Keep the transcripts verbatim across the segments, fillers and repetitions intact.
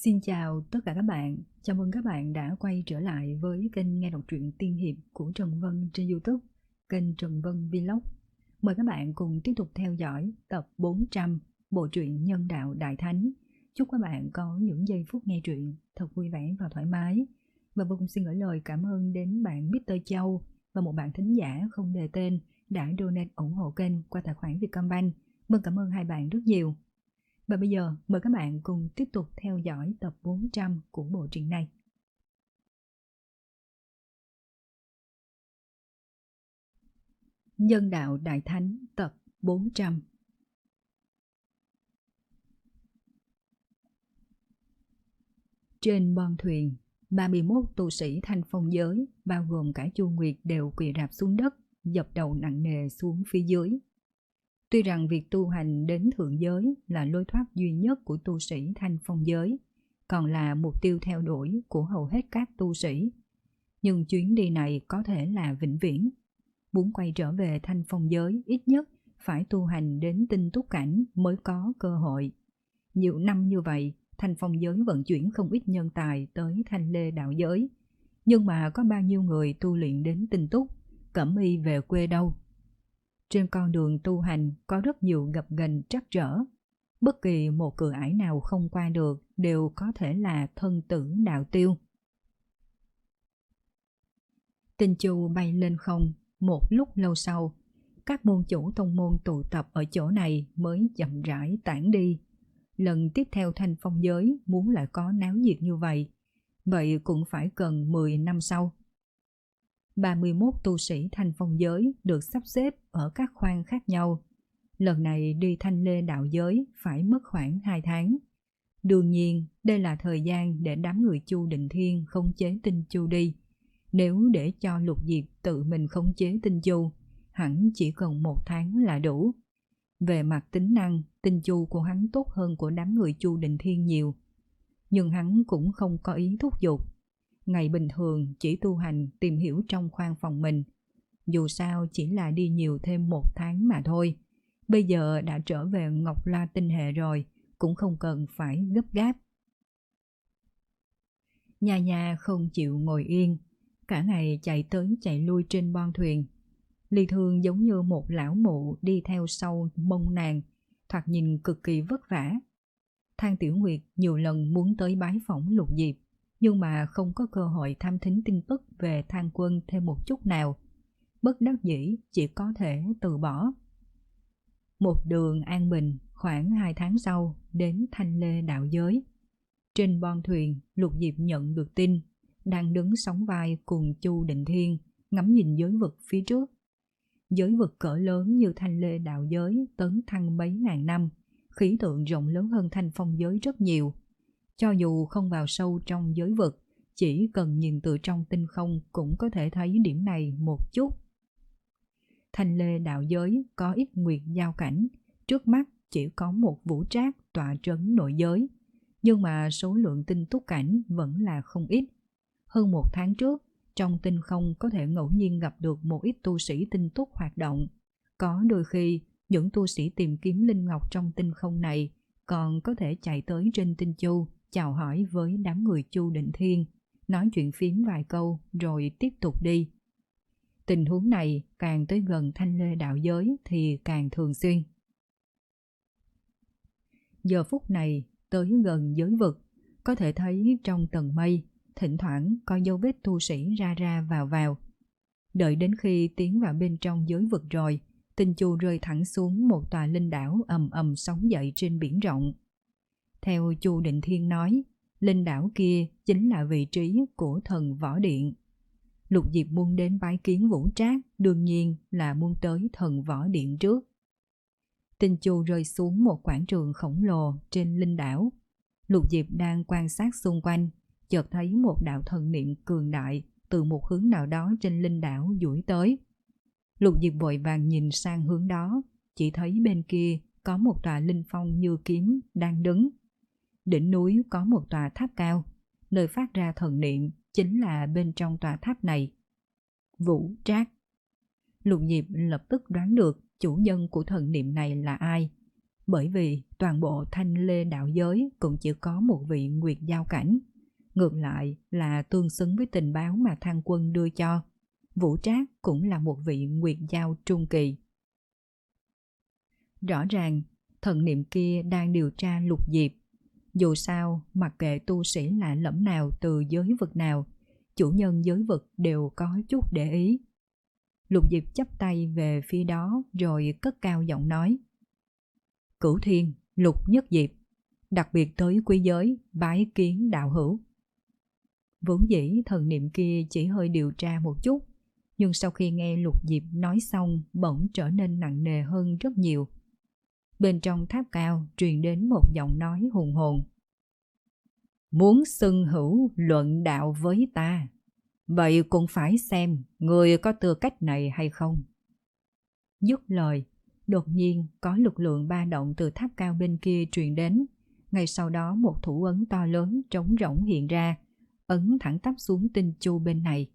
Xin chào tất cả các bạn, chào mừng các bạn đã quay trở lại với kênh nghe đọc truyện tiên hiệp của Trần Vân trên YouTube, kênh Trần Vân Vlog. Mời các bạn cùng tiếp tục theo dõi tập bốn trăm bộ truyện Nhân Đạo Đại Thánh. Chúc các bạn có những giây phút nghe truyện thật vui vẻ và thoải mái. Và vô cùng xin gửi lời cảm ơn đến bạn mít tơ Châu và một bạn thính giả không đề tên đã donate ủng hộ kênh qua tài khoản Vietcombank. Vâng, cảm ơn hai bạn rất nhiều. Và bây giờ mời các bạn cùng tiếp tục theo dõi tập bốn trăm của bộ truyện này. Nhân Đạo Đại Thánh tập bốn trăm. Trên bon thuyền, ba mươi mốt tu sĩ Thanh Phong giới, bao gồm cả Chu Nguyệt đều quỳ rạp xuống đất, dập đầu nặng nề xuống phía dưới. Tuy rằng việc tu hành đến thượng giới là lối thoát duy nhất của tu sĩ Thanh Phong giới, còn là mục tiêu theo đuổi của hầu hết các tu sĩ, nhưng chuyến đi này có thể là vĩnh viễn. Muốn quay trở về Thanh Phong giới ít nhất phải tu hành đến tinh túc cảnh mới có cơ hội. Nhiều năm như vậy, Thanh Phong giới vận chuyển không ít nhân tài tới Thanh Lê đạo giới, nhưng mà có bao nhiêu người tu luyện đến tinh túc, cẩm y về quê đâu. Trên con đường tu hành có rất nhiều gập ghềnh trắc trở. Bất kỳ một cửa ải nào không qua được đều có thể là thân tử đạo tiêu. Tinh Chu bay lên không, một lúc lâu sau, các môn chủ tông môn tụ tập ở chỗ này mới chậm rãi tản đi. Lần tiếp theo Thanh Phong giới muốn lại có náo nhiệt như vậy, vậy cũng phải cần mười năm sau. ba mươi mốt tu sĩ Thanh Phong giới được sắp xếp ở các khoang khác nhau. Lần này đi Thanh Lê đạo giới phải mất khoảng hai tháng. Đương nhiên, đây là thời gian để đám người Chu Định Thiên khống chế Tinh Chu đi. Nếu để cho Lục Diệp tự mình khống chế Tinh Chu, hẳn chỉ cần một tháng là đủ. Về mặt tính năng, Tinh Chu của hắn tốt hơn của đám người Chu Định Thiên nhiều. Nhưng hắn cũng không có ý thúc giục. Ngày bình thường chỉ tu hành tìm hiểu trong khoang phòng mình. Dù sao chỉ là đi nhiều thêm một tháng mà thôi. Bây giờ đã trở về Ngọc La tinh hệ rồi, cũng không cần phải gấp gáp. Nhà nhà không chịu ngồi yên, cả ngày chạy tới chạy lui trên bon thuyền. Ly Thương giống như một lão mụ đi theo sau mông nàng, thoạt nhìn cực kỳ vất vả. Thang Tiểu Nguyệt nhiều lần muốn tới bái phỏng Lục Diệp, nhưng mà không có cơ hội tham thính tin tức về Thang Quân thêm một chút nào. Bất đắc dĩ chỉ có thể từ bỏ. Một đường an bình, khoảng hai tháng sau đến Thanh Lê đạo giới. Trên bon thuyền, Lục Diệp nhận được tin, đang đứng sóng vai cùng Chu Định Thiên, ngắm nhìn giới vực phía trước. Giới vực cỡ lớn như Thanh Lê đạo giới tấn thăng mấy ngàn năm, khí tượng rộng lớn hơn Thanh Phong giới rất nhiều. Cho dù không vào sâu trong giới vực, chỉ cần nhìn từ trong tinh không cũng có thể thấy điểm này một chút. Thanh Lê đạo giới có ít nguyệt giao cảnh, trước mắt chỉ có một vũ trác tọa trấn nội giới, nhưng mà số lượng tinh túc cảnh vẫn là không ít. Hơn một tháng trước, trong tinh không có thể ngẫu nhiên gặp được một ít tu sĩ tinh túc hoạt động. Có đôi khi, những tu sĩ tìm kiếm linh ngọc trong tinh không này còn có thể chạy tới trên Tinh Chu, chào hỏi với đám người Chu Định Thiên, nói chuyện phím vài câu rồi tiếp tục đi. Tình huống này càng tới gần Thanh Lê đạo giới thì càng thường xuyên. Giờ phút này tới gần giới vực, có thể thấy trong tầng mây, thỉnh thoảng có dấu vết tu sĩ ra ra vào vào. Đợi đến khi tiến vào bên trong giới vực rồi, Tinh Chu rơi thẳng xuống một tòa linh đảo ầm ầm sóng dậy trên biển rộng. Theo Chu Định Thiên nói, linh đảo kia chính là vị trí của thần võ điện. Lục Diệp muốn đến bái kiến vũ trác, đương nhiên là muốn tới thần võ điện trước. Tinh Chu rơi xuống một quảng trường khổng lồ trên linh đảo. Lục Diệp đang quan sát xung quanh, chợt thấy một đạo thần niệm cường đại từ một hướng nào đó trên linh đảo duỗi tới. Lục Diệp vội vàng nhìn sang hướng đó, chỉ thấy bên kia có một tòa linh phong như kiếm đang đứng. Đỉnh núi có một tòa tháp cao, nơi phát ra thần niệm chính là bên trong tòa tháp này. Vũ Trác. Lục Diệp lập tức đoán được chủ nhân của thần niệm này là ai. bởi vì toàn bộ Thanh Lê đạo giới cũng chỉ có một vị Nguyệt Giao cảnh. Ngược lại là tương xứng với tình báo mà Thang Quân đưa cho, Vũ Trác cũng là một vị Nguyệt Giao trung kỳ. Rõ ràng, thần niệm kia đang điều tra Lục Diệp. Dù sao, mặc kệ tu sĩ lạ lẫm nào từ giới vực nào, chủ nhân giới vực đều có chút để ý. Lục Diệp chắp tay về phía đó rồi cất cao giọng nói: Cửu Thiên, Lục Nhất Diệp, đặc biệt tới quý giới, bái kiến đạo hữu. Vốn dĩ thần niệm kia chỉ hơi điều tra một chút, nhưng sau khi nghe Lục Diệp nói xong bỗng trở nên nặng nề hơn rất nhiều. Bên trong tháp cao truyền đến một giọng nói hùng hồn: Muốn xưng hữu luận đạo với ta, vậy cũng phải xem người có tư cách này hay không. Dứt lời, đột nhiên có lực lượng ba động từ tháp cao bên kia truyền đến. Ngay sau đó một thủ ấn to lớn trống rỗng hiện ra, ấn thẳng tắp xuống tinh chu bên này.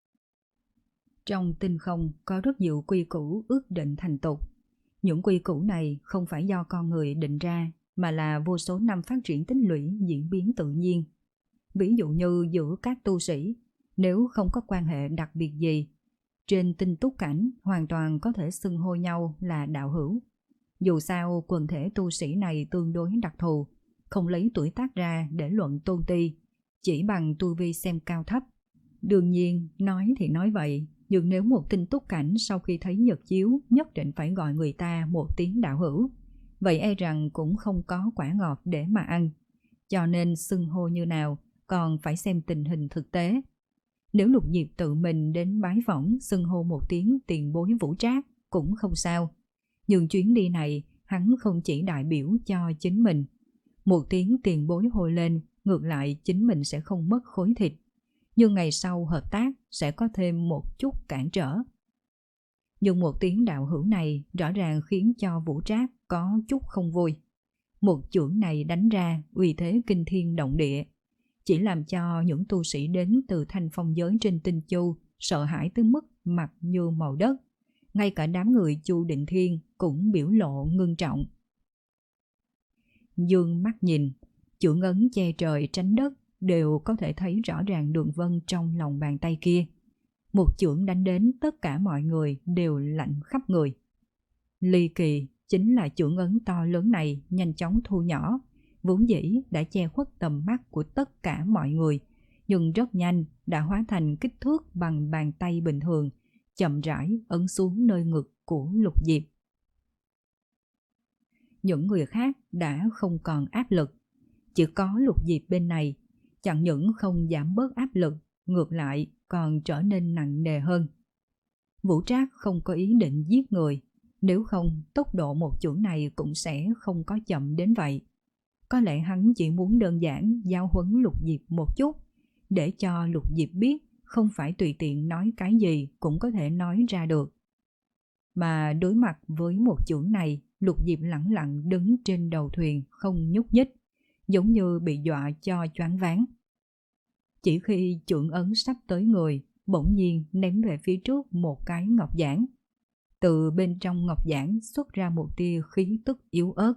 Trong tinh không có rất nhiều quy củ ước định thành tục. Những quy củ này không phải do con người định ra, mà là vô số năm phát triển tích lũy diễn biến tự nhiên. Ví dụ như giữa các tu sĩ, nếu không có quan hệ đặc biệt gì, trên tinh túc cảnh hoàn toàn có thể xưng hô nhau là đạo hữu. Dù sao quần thể tu sĩ này tương đối đặc thù, không lấy tuổi tác ra để luận tôn ti, chỉ bằng tu vi xem cao thấp. Đương nhiên, nói thì nói vậy, nhưng nếu một tinh túc cảnh sau khi thấy nhật chiếu nhất định phải gọi người ta một tiếng đạo hữu, vậy e rằng cũng không có quả ngọt để mà ăn. Cho nên xưng hô như nào còn phải xem tình hình thực tế. Nếu Lục Diệp tự mình đến bái phỏng xưng hô một tiếng tiền bối Vũ Trác cũng không sao. Nhưng chuyến đi này hắn không chỉ đại biểu cho chính mình. Một tiếng tiền bối hồi lên, ngược lại chính mình sẽ không mất khối thịt. Nhưng ngày sau hợp tác sẽ có thêm một chút cản trở. Nhưng một tiếng đạo hữu này rõ ràng khiến cho Vũ Trác có chút không vui. Một chưởng này đánh ra uy thế kinh thiên động địa, chỉ làm cho những tu sĩ đến từ thanh phong giới trên tinh chu sợ hãi tới mức mặt như màu đất. Ngay cả đám người Chu Định Thiên cũng biểu lộ ngưng trọng. Dương mắt nhìn, chưởng ấn che trời tránh đất đều có thể thấy rõ ràng đường vân trong lòng bàn tay kia. Một chưởng đánh đến tất cả mọi người đều lạnh khắp người. Ly kỳ chính là chưởng ấn to lớn này nhanh chóng thu nhỏ, vốn dĩ đã che khuất tầm mắt của tất cả mọi người, nhưng rất nhanh đã hóa thành kích thước bằng bàn tay bình thường, chậm rãi ấn xuống nơi ngực của Lục Diệp. Những người khác đã không còn áp lực, chỉ có Lục Diệp bên này chẳng những không giảm bớt áp lực, ngược lại còn trở nên nặng nề hơn. Vũ Trác không có ý định giết người, nếu không tốc độ một chưởng này cũng sẽ không có chậm đến vậy. Có lẽ hắn chỉ muốn đơn giản giao huấn Lục Diệp một chút, để cho Lục Diệp biết không phải tùy tiện nói cái gì cũng có thể nói ra được. Mà đối mặt với một chưởng này, Lục Diệp lẳng lặng đứng trên đầu thuyền không nhúc nhích, giống như bị dọa cho choáng váng. Chỉ khi chưởng ấn sắp tới người, bỗng nhiên ném về phía trước một cái ngọc giản. Từ bên trong ngọc giản xuất ra một tia khí tức yếu ớt.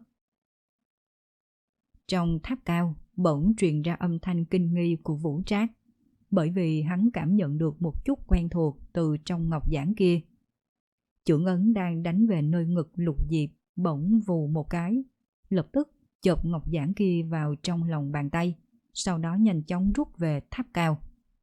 Trong tháp cao bỗng truyền ra âm thanh kinh nghi của Vũ Trác, bởi vì hắn cảm nhận được một chút quen thuộc từ trong ngọc giản kia. Chưởng ấn đang đánh về nơi ngực Lục Diệp bỗng vù một cái, lập tức chộp ngọc giản kia vào trong lòng bàn tay, sau đó nhanh chóng rút về tháp cao.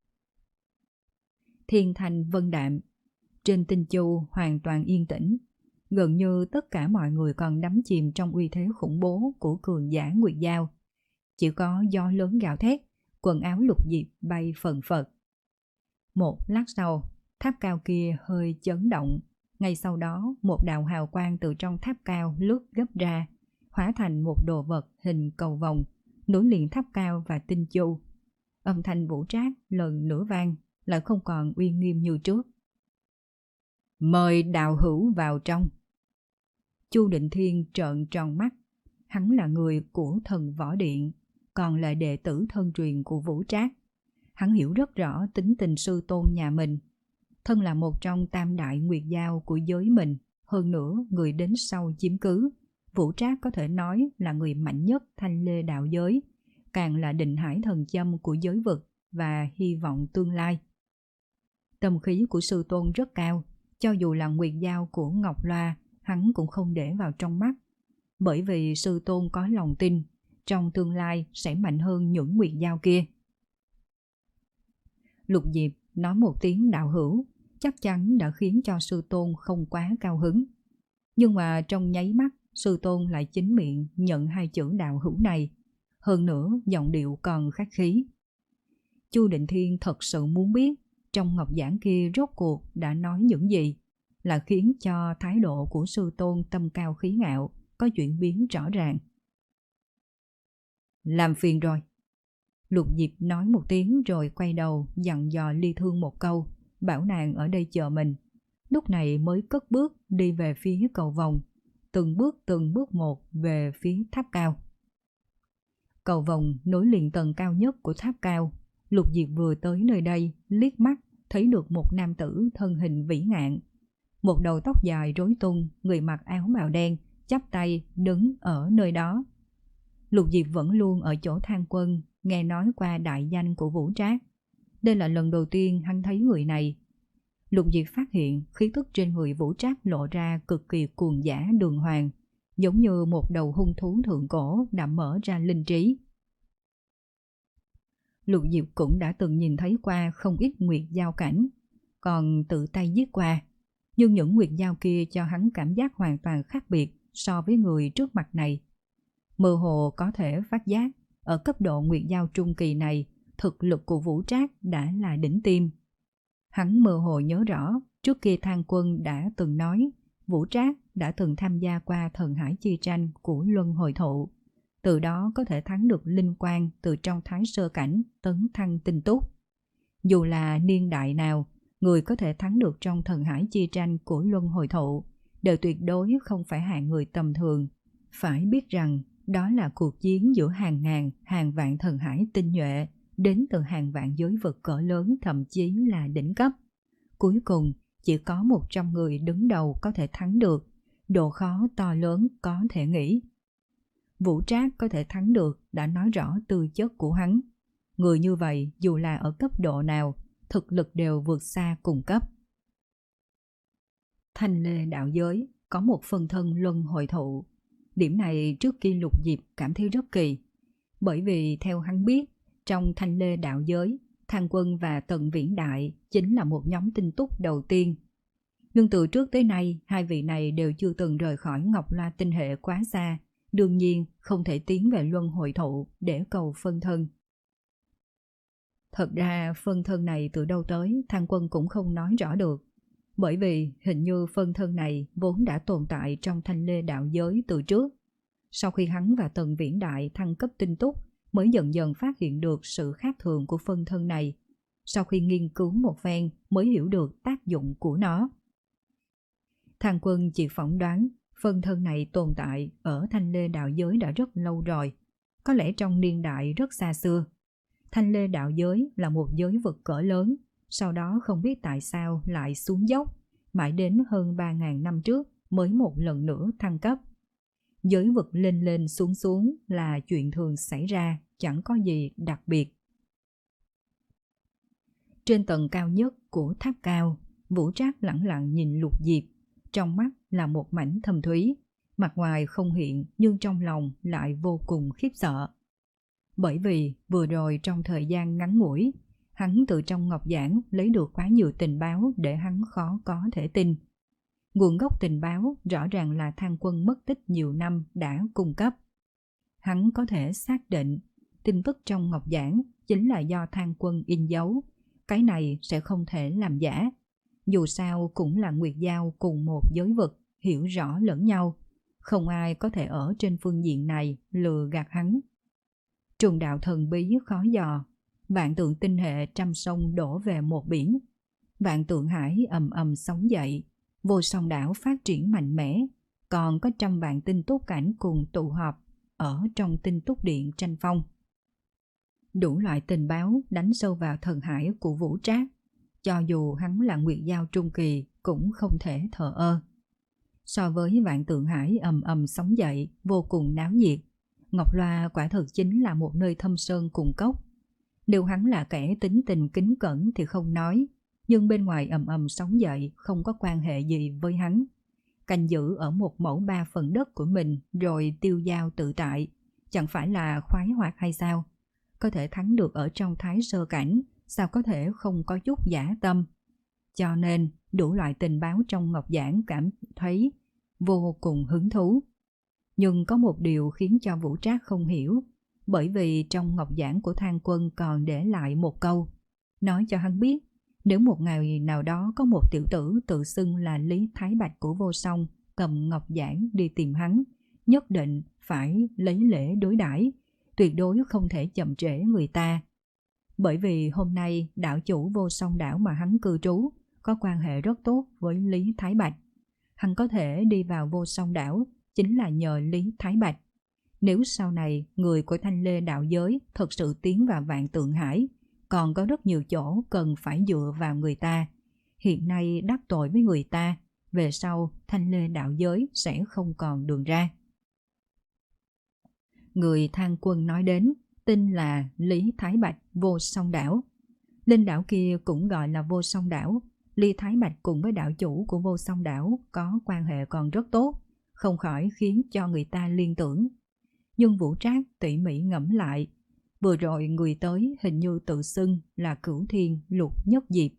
Thiên thanh vân đạm, trên tinh chu hoàn toàn yên tĩnh, gần như tất cả mọi người còn đắm chìm trong uy thế khủng bố của cường giả Nguyệt Giao. Chỉ có gió lớn gào thét, quần áo Lục Diệp bay phần phật. Một lát sau, tháp cao kia hơi chấn động, ngay sau đó một đạo hào quang từ trong tháp cao lướt gấp ra, hóa thành một đồ vật hình cầu vồng, nối liền tháp cao và tinh chu. Âm thanh Vũ Trác lần nữa vang, lại không còn uy nghiêm như trước. Mời đạo hữu vào trong. Chu Định Thiên trợn tròn mắt, hắn là người của thần võ điện, còn là đệ tử thân truyền của Vũ Trác. Hắn hiểu rất rõ tính tình sư tôn nhà mình, thân là một trong tam đại Nguyệt Giao của giới mình, hơn nữa người đến sau chiếm cứ, Vũ Trác có thể nói là người mạnh nhất thanh lê đạo giới, càng là định hải thần châm của giới vực và hy vọng tương lai. Tâm khí của sư tôn rất cao, cho dù là nguyệt giao của Ngọc Loa, hắn cũng không để vào trong mắt. Bởi vì sư tôn có lòng tin, trong tương lai sẽ mạnh hơn những nguyệt giao kia. Lục Diệp nói một tiếng đạo hữu, chắc chắn đã khiến cho sư tôn không quá cao hứng. Nhưng mà trong nháy mắt, sư tôn lại chính miệng nhận hai chữ đạo hữu này. Hơn nữa, giọng điệu còn khách khí. Chu Định Thiên thật sự muốn biết trong ngọc giảng kia rốt cuộc đã nói những gì, là khiến cho thái độ của sư tôn tâm cao khí ngạo có chuyển biến rõ ràng. Làm phiền rồi. Lục Diệp nói một tiếng rồi quay đầu dặn dò Ly Thương một câu, bảo nàng ở đây chờ mình. Lúc này mới cất bước đi về phía cầu vòng, từng bước từng bước một về phía tháp cao. Cầu vòng nối liền tầng cao nhất của tháp cao. Lục Diệp vừa tới nơi đây, liếc mắt thấy được một nam tử thân hình vĩ ngạn, một đầu tóc dài rối tung, người mặc áo bào đen, chắp tay đứng ở nơi đó. Lục Diệp vẫn luôn ở chỗ Thang Quân, nghe nói qua đại danh của Vũ Trác. Đây là lần đầu tiên hắn thấy người này. Lục Diệp phát hiện khí tức trên người Vũ Trác lộ ra cực kỳ cuồng dã đường hoàng, giống như một đầu hung thú thượng cổ đã mở ra linh trí. Lục Diệp cũng đã từng nhìn thấy qua không ít nguyệt giao cảnh, còn tự tay giết qua. Nhưng những nguyệt giao kia cho hắn cảm giác hoàn toàn khác biệt so với người trước mặt này. Mơ hồ có thể phát giác, ở cấp độ nguyệt giao trung kỳ này, thực lực của Vũ Trác đã là đỉnh tiêm. Hắn mơ hồ nhớ rõ, trước kia Thang Quân đã từng nói, Vũ Trác đã từng tham gia qua thần hải chi tranh của Luân Hồi Thụ. Từ đó có thể thắng được linh quang từ trong thái sơ cảnh tấn thăng tinh túc. Dù là niên đại nào, người có thể thắng được trong thần hải chi tranh của Luân Hồi Thụ đều tuyệt đối không phải hạng người tầm thường. Phải biết rằng đó là cuộc chiến giữa hàng ngàn, hàng vạn thần hải tinh nhuệ đến từ hàng vạn giới vực cỡ lớn, thậm chí là đỉnh cấp. Cuối cùng chỉ có một trăm người đứng đầu có thể thắng được, độ khó to lớn có thể nghĩ. Vũ Trác có thể thắng được đã nói rõ tư chất của hắn. Người như vậy dù là ở cấp độ nào, thực lực đều vượt xa cùng cấp. Thanh lê đạo giới có một phân thân luân hồi thụ. Điểm này trước kia Lục Diệp cảm thấy rất kỳ. Bởi vì theo hắn biết, trong thanh lê đạo giới, Thang Quân và Tần Viễn Đại chính là một nhóm tinh túc đầu tiên. Nhưng từ trước tới nay, hai vị này đều chưa từng rời khỏi Ngọc Loa tinh hệ quá xa, đương nhiên không thể tiến về luân hồi thụ để cầu phân thân. Thật ra phân thân này từ đâu tới, Thang Quân cũng không nói rõ được. Bởi vì hình như phân thân này vốn đã tồn tại trong thanh lê đạo giới từ trước. Sau khi hắn và Tần Viễn Đại thăng cấp tinh túc, mới dần dần phát hiện được sự khác thường của phân thân này. Sau khi nghiên cứu một phen mới hiểu được tác dụng của nó. Thang Quân chỉ phỏng đoán phân thân này tồn tại ở thanh lê đạo giới đã rất lâu rồi, có lẽ trong niên đại rất xa xưa. Thanh lê đạo giới là một giới vực cỡ lớn, sau đó không biết tại sao lại xuống dốc, mãi đến hơn ba nghìn năm trước mới một lần nữa thăng cấp. Giới vực lên lên xuống xuống là chuyện thường xảy ra, chẳng có gì đặc biệt. Trên tầng cao nhất của tháp cao, Vũ Trác lẳng lặng nhìn Lục Diệp, trong mắt là một mảnh thâm thúy, mặt ngoài không hiện nhưng trong lòng lại vô cùng khiếp sợ. Bởi vì vừa rồi trong thời gian ngắn ngủi, hắn từ trong ngọc giản lấy được quá nhiều tình báo để hắn khó có thể tin. Nguồn gốc tình báo rõ ràng là Thang Quân mất tích nhiều năm đã cung cấp. Hắn có thể xác định tin tức trong ngọc giản chính là do Thang Quân in dấu, cái này sẽ không thể làm giả. Dù sao cũng là nguyệt giao cùng một giới vực, hiểu rõ lẫn nhau, không ai có thể ở trên phương diện này lừa gạt hắn. Trùng đạo thần bí khó dò, vạn tượng tinh hệ trăm sông đổ về một biển, vạn tượng hải ầm ầm sóng dậy, vô song đảo phát triển mạnh mẽ, còn có trăm vạn tinh túc cảnh cùng tụ họp ở trong tinh túc điện tranh phong. Đủ loại tình báo đánh sâu vào thần hải của Vũ Trác, cho dù hắn là nguyệt giao trung kỳ cũng không thể thờ ơ. So với Vạn Tượng Hải ầm ầm sóng dậy, vô cùng náo nhiệt, Ngọc Loa quả thực chính là một nơi thâm sơn cùng cốc. Nếu hắn là kẻ tính tình kính cẩn thì không nói, nhưng bên ngoài ầm ầm sóng dậy không có quan hệ gì với hắn. Canh giữ ở một mẫu ba phần đất của mình rồi tiêu dao tự tại, chẳng phải là khoái hoạt hay sao? Có thể thắng được ở trong thái sơ cảnh, sao có thể không có chút dã tâm? Cho nên đủ loại tình báo trong ngọc giản cảm thấy vô cùng hứng thú. Nhưng có một điều khiến cho Vũ Trác không hiểu, bởi vì trong ngọc giản của Thang Quân còn để lại một câu, nói cho hắn biết nếu một ngày nào đó có một tiểu tử tự xưng là Lý Thái Bạch của Vô Song cầm ngọc giản đi tìm hắn, nhất định phải lấy lễ đối đãi, tuyệt đối không thể chậm trễ người ta. Bởi vì hôm nay đảo chủ Vô Song đảo mà hắn cư trú có quan hệ rất tốt với Lý Thái Bạch. Hắn có thể đi vào Vô Song đảo chính là nhờ Lý Thái Bạch. Nếu sau này người của Thanh Lê đạo giới thật sự tiến vào Vạn Tượng Hải, còn có rất nhiều chỗ cần phải dựa vào người ta. Hiện nay đắc tội với người ta, về sau Thanh Lê đạo giới sẽ không còn đường ra. Người Thang Quân nói đến tên là Lý Thái Bạch Vô Song đảo. Linh đảo kia cũng gọi là Vô Song đảo. Lý Thái Bạch cùng với đạo chủ của Vô Song đảo có quan hệ còn rất tốt, không khỏi khiến cho người ta liên tưởng. Nhưng Vũ Trác tỉ mỉ ngẫm lại, vừa rồi người tới hình như tự xưng là Cửu Thiên Lục Nhất Diệp.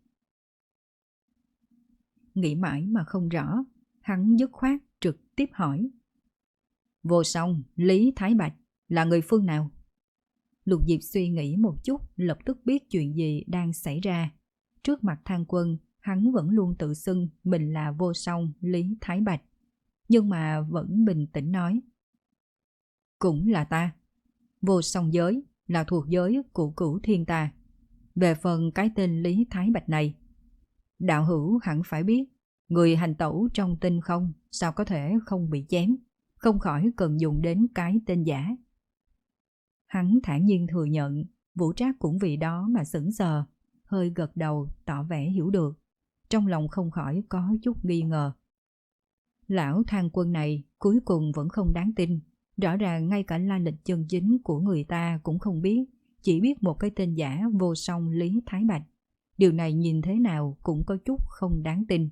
Nghĩ mãi mà không rõ, hắn dứt khoát trực tiếp hỏi: Vô Song, Lý Thái Bạch là người phương nào? Lục Diệp suy nghĩ một chút, lập tức biết chuyện gì đang xảy ra. Trước mặt Thang Quân, hắn vẫn luôn tự xưng mình là Vô Song Lý Thái Bạch, nhưng mà vẫn bình tĩnh nói: Cũng là ta. Vô Song giới là thuộc giới của Cửu Thiên ta. Về phần cái tên Lý Thái Bạch này, đạo hữu hẳn phải biết, người hành tẩu trong tinh không sao có thể không bị chém, không khỏi cần dùng đến cái tên giả. Hắn thản nhiên thừa nhận. Vũ Trác cũng vì đó mà sững sờ, hơi gật đầu tỏ vẻ hiểu được, trong lòng không khỏi có chút nghi ngờ. Lão Thang Quân này cuối cùng vẫn không đáng tin, rõ ràng ngay cả lai lịch chân chính của người ta cũng không biết, chỉ biết một cái tên giả Vô Song Lý Thái Bạch. Điều này nhìn thế nào cũng có chút không đáng tin.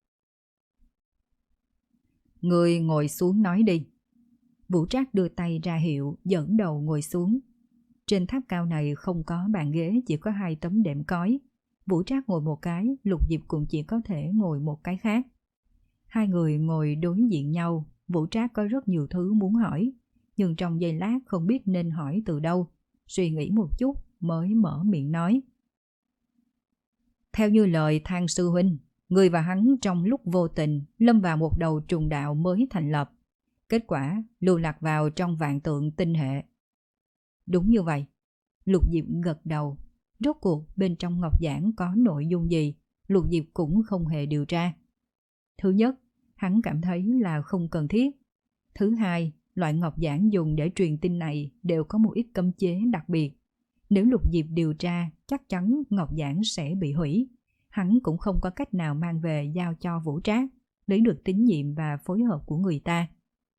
Người ngồi xuống nói đi. Vũ Trác đưa tay ra hiệu dẫn đầu ngồi xuống. Trên tháp cao này không có bàn ghế, chỉ có hai tấm đệm cói. Vũ Trác ngồi một cái, Lục Diệp cũng chỉ có thể ngồi một cái khác. Hai người ngồi đối diện nhau. Vũ Trác có rất nhiều thứ muốn hỏi, nhưng trong giây lát không biết nên hỏi từ đâu. Suy nghĩ một chút mới mở miệng nói: Theo như lời Thang sư huynh, người và hắn trong lúc vô tình lâm vào một đầu trùng đạo mới thành lập, kết quả lưu lạc vào trong vạn tượng tinh hệ. Đúng như vậy. Lục Diệp gật đầu. Rốt cuộc bên trong ngọc giản có nội dung gì, Lục Diệp cũng không hề điều tra. Thứ nhất, hắn cảm thấy là không cần thiết. Thứ hai, loại ngọc giản dùng để truyền tin này đều có một ít cấm chế đặc biệt. Nếu Lục Diệp điều tra, chắc chắn ngọc giản sẽ bị hủy. Hắn cũng không có cách nào mang về giao cho Vũ Trác, lấy được tín nhiệm và phối hợp của người ta.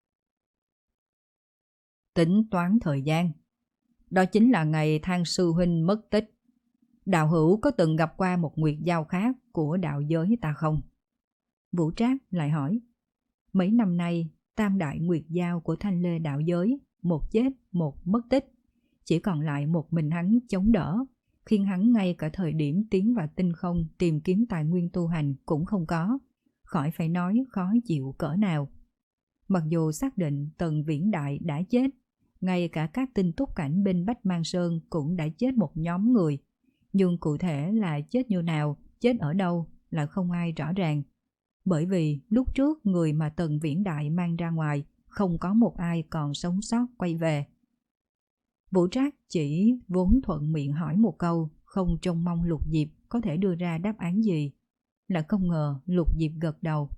Tính toán thời gian, đó chính là ngày Thang sư huynh mất tích. Đạo hữu có từng gặp qua một nguyệt giao khác của đạo giới ta không? Vũ Trác lại hỏi. Mấy năm nay, tam đại nguyệt giao của Thanh Lê đạo giới, một chết, một mất tích. Chỉ còn lại một mình hắn chống đỡ, khiến hắn ngay cả thời điểm tiến vào tinh không tìm kiếm tài nguyên tu hành cũng không có. Khỏi phải nói khó chịu cỡ nào. Mặc dù xác định Tần Viễn Đại đã chết, ngay cả các tinh túc cảnh bên Bách Mang Sơn cũng đã chết một nhóm người, nhưng cụ thể là chết như nào, chết ở đâu là không ai rõ ràng. Bởi vì lúc trước người mà Tần Viễn Đại mang ra ngoài không có một ai còn sống sót quay về. Vũ Trác chỉ vốn thuận miệng hỏi một câu, không trông mong Lục Diệp có thể đưa ra đáp án gì. Là không ngờ Lục Diệp gật đầu.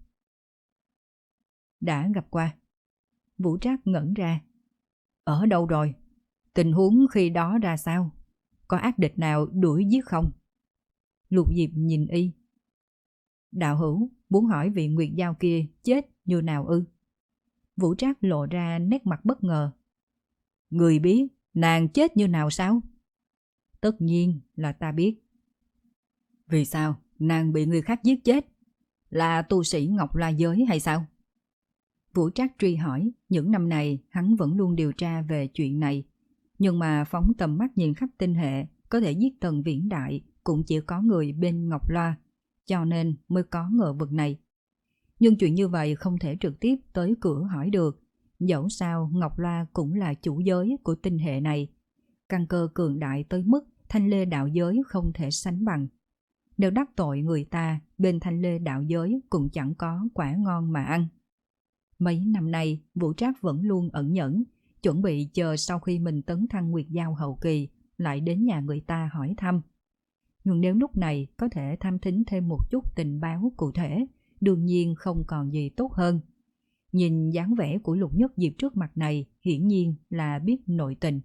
Đã gặp qua. Vũ Trác ngẩn ra. Ở đâu rồi? Tình huống khi đó ra sao? Có ác địch nào đuổi giết không? Lục Diệp nhìn y. Đạo hữu muốn hỏi vị nguyệt giao kia chết như nào ư? Vũ Trác lộ ra nét mặt bất ngờ. Người biết nàng chết như nào sao? Tất nhiên là ta biết. Vì sao nàng bị người khác giết chết? Là tu sĩ Ngọc La Giới hay sao? Vũ Trác truy hỏi. Những năm này hắn vẫn luôn điều tra về chuyện này. Nhưng mà phóng tầm mắt nhìn khắp tinh hệ, có thể giết Tần Viễn Đại cũng chỉ có người bên Ngọc Loa, cho nên mới có ngờ vực này. Nhưng chuyện như vậy không thể trực tiếp tới cửa hỏi được. Dẫu sao Ngọc Loa cũng là chủ giới của tinh hệ này. Căn cơ cường đại tới mức Thanh Lê đạo giới không thể sánh bằng. Nếu đắc tội người ta, bên Thanh Lê đạo giới cũng chẳng có quả ngon mà ăn. Mấy năm nay, Vũ Trác vẫn luôn ẩn nhẫn, chuẩn bị chờ sau khi mình tấn thăng Nguyệt Giao hậu kỳ, lại đến nhà người ta hỏi thăm. Nhưng nếu lúc này có thể tham thính thêm một chút tình báo cụ thể, đương nhiên không còn gì tốt hơn. Nhìn dáng vẻ của Lục Nhất Diệp trước mặt này, hiển nhiên là biết nội tình.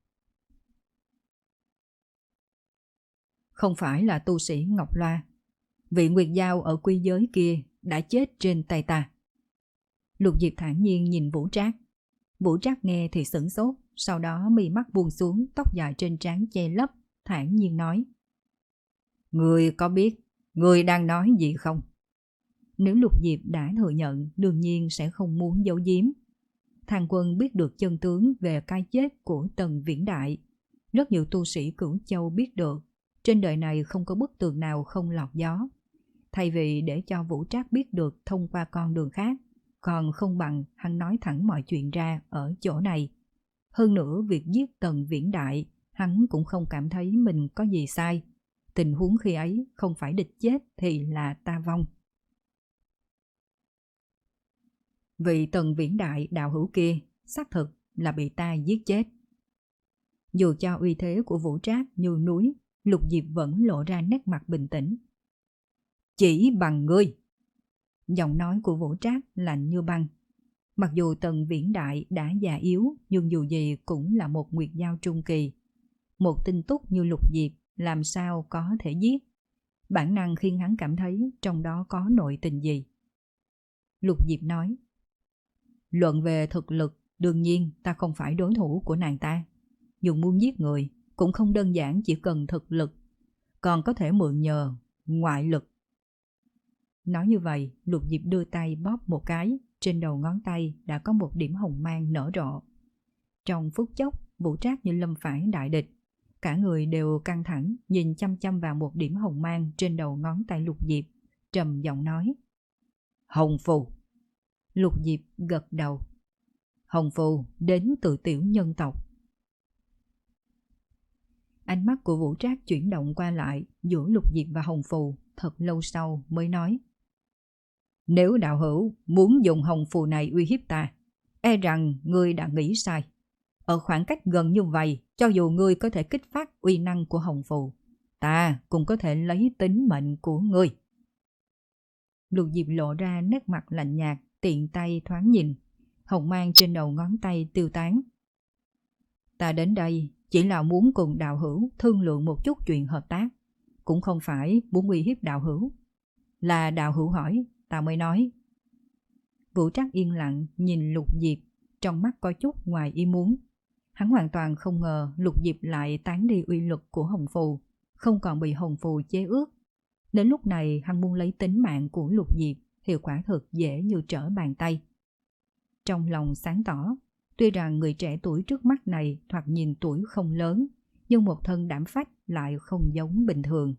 Không phải là tu sĩ Ngọc Loa. Vị Nguyệt Giao ở quy giới kia đã chết trên tay ta. Lục Diệp thản nhiên nhìn Vũ Trác. Vũ Trác nghe thì sửng sốt, sau đó mi mắt buông xuống, tóc dài trên trán che lấp, thản nhiên nói. Người có biết người đang nói gì không? Nếu Lục Diệp đã thừa nhận, đương nhiên sẽ không muốn giấu giếm. Thang Quân biết được chân tướng về cái chết của Tần Viễn Đại. Rất nhiều tu sĩ Cửu Châu biết được. Trên đời này không có bức tường nào không lọt gió. Thay vì để cho Vũ Trác biết được thông qua con đường khác, còn không bằng hắn nói thẳng mọi chuyện ra ở chỗ này. Hơn nữa việc giết Tần Viễn Đại, hắn cũng không cảm thấy mình có gì sai. Tình huống khi ấy không phải địch chết thì là ta vong. Vị Tần Viễn Đại đạo hữu kia xác thực là bị ta giết chết. Dù cho uy thế của Vũ Trác như núi, Lục Diệp vẫn lộ ra nét mặt bình tĩnh. Chỉ bằng ngươi. Giọng nói của Vũ Trác lạnh như băng. Mặc dù Tần Viễn Đại đã già yếu, nhưng dù gì cũng là một Nguyệt Giao trung kỳ. Một tinh túc như Lục Diệp làm sao có thể giết? Bản năng khiến hắn cảm thấy trong đó có nội tình gì. Lục Diệp nói. Luận về thực lực, đương nhiên ta không phải đối thủ của nàng ta. Dùng muốn giết người cũng không đơn giản chỉ cần thực lực, còn có thể mượn nhờ ngoại lực. Nói như vậy, Lục Diệp đưa tay bóp một cái, trên đầu ngón tay đã có một điểm hồng mang nở rộ. Trong phút chốc, Vũ Trác như lâm phải đại địch. Cả người đều căng thẳng, nhìn chăm chăm vào một điểm hồng mang trên đầu ngón tay Lục Diệp, trầm giọng nói. Hồng phù. Lục Diệp gật đầu. Hồng phù đến từ tiểu nhân tộc. Ánh mắt của Vũ Trác chuyển động qua lại giữa Lục Diệp và Hồng phù, thật lâu sau mới nói. Nếu đạo hữu muốn dùng hồng phù này uy hiếp ta, e rằng ngươi đã nghĩ sai. Ở khoảng cách gần như vậy, cho dù ngươi có thể kích phát uy năng của hồng phù, ta cũng có thể lấy tính mệnh của ngươi. Lục Diệp lộ ra nét mặt lạnh nhạt, tiện tay thoáng nhìn. Hồng mang trên đầu ngón tay tiêu tán. Ta đến đây chỉ là muốn cùng đạo hữu thương lượng một chút chuyện hợp tác, cũng không phải muốn uy hiếp đạo hữu. Là đạo hữu hỏi, ta mới nói. Vũ Trác yên lặng nhìn Lục Diệp, trong mắt có chút ngoài ý muốn. Hắn hoàn toàn không ngờ Lục Diệp lại tán đi uy lực của hồng phù, không còn bị hồng phù chế ước. Đến lúc này hắn muốn lấy tính mạng của Lục Diệp thì quả thực dễ như trở bàn tay. Trong lòng sáng tỏ, tuy rằng người trẻ tuổi trước mắt này thoạt nhìn tuổi không lớn, nhưng một thân đảm phách lại không giống bình thường.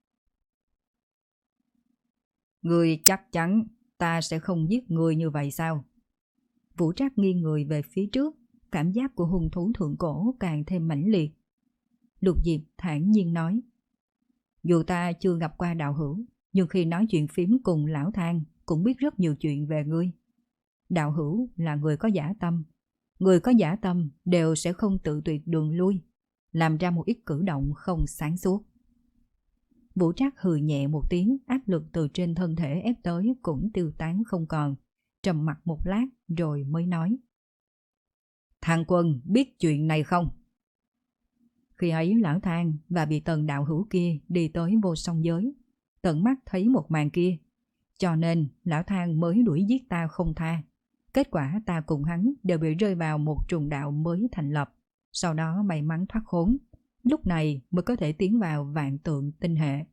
Ngươi chắc chắn ta sẽ không giết ngươi như vậy sao? Vũ Trác nghiêng người về phía trước, cảm giác của hung thú thượng cổ càng thêm mãnh liệt. Lục Diệp thản nhiên nói. Dù ta chưa gặp qua đạo hữu, nhưng khi nói chuyện phím cùng lão Thang cũng biết rất nhiều chuyện về ngươi. Đạo hữu là người có dã tâm. Người có dã tâm đều sẽ không tự tuyệt đường lui, làm ra một ít cử động không sáng suốt. Vũ Trác hừ nhẹ một tiếng, áp lực từ trên thân thể ép tới cũng tiêu tán không còn. Trầm mặc một lát rồi mới nói. Thang Quân biết chuyện này không? Khi ấy lão Thang và bị Tần đạo hữu kia đi tới vô song giới, tận mắt thấy một màn kia. Cho nên lão Thang mới đuổi giết ta không tha. Kết quả ta cùng hắn đều bị rơi vào một trùng đạo mới thành lập, sau đó may mắn thoát khốn, lúc này mới có thể tiến vào vạn tượng tinh hệ.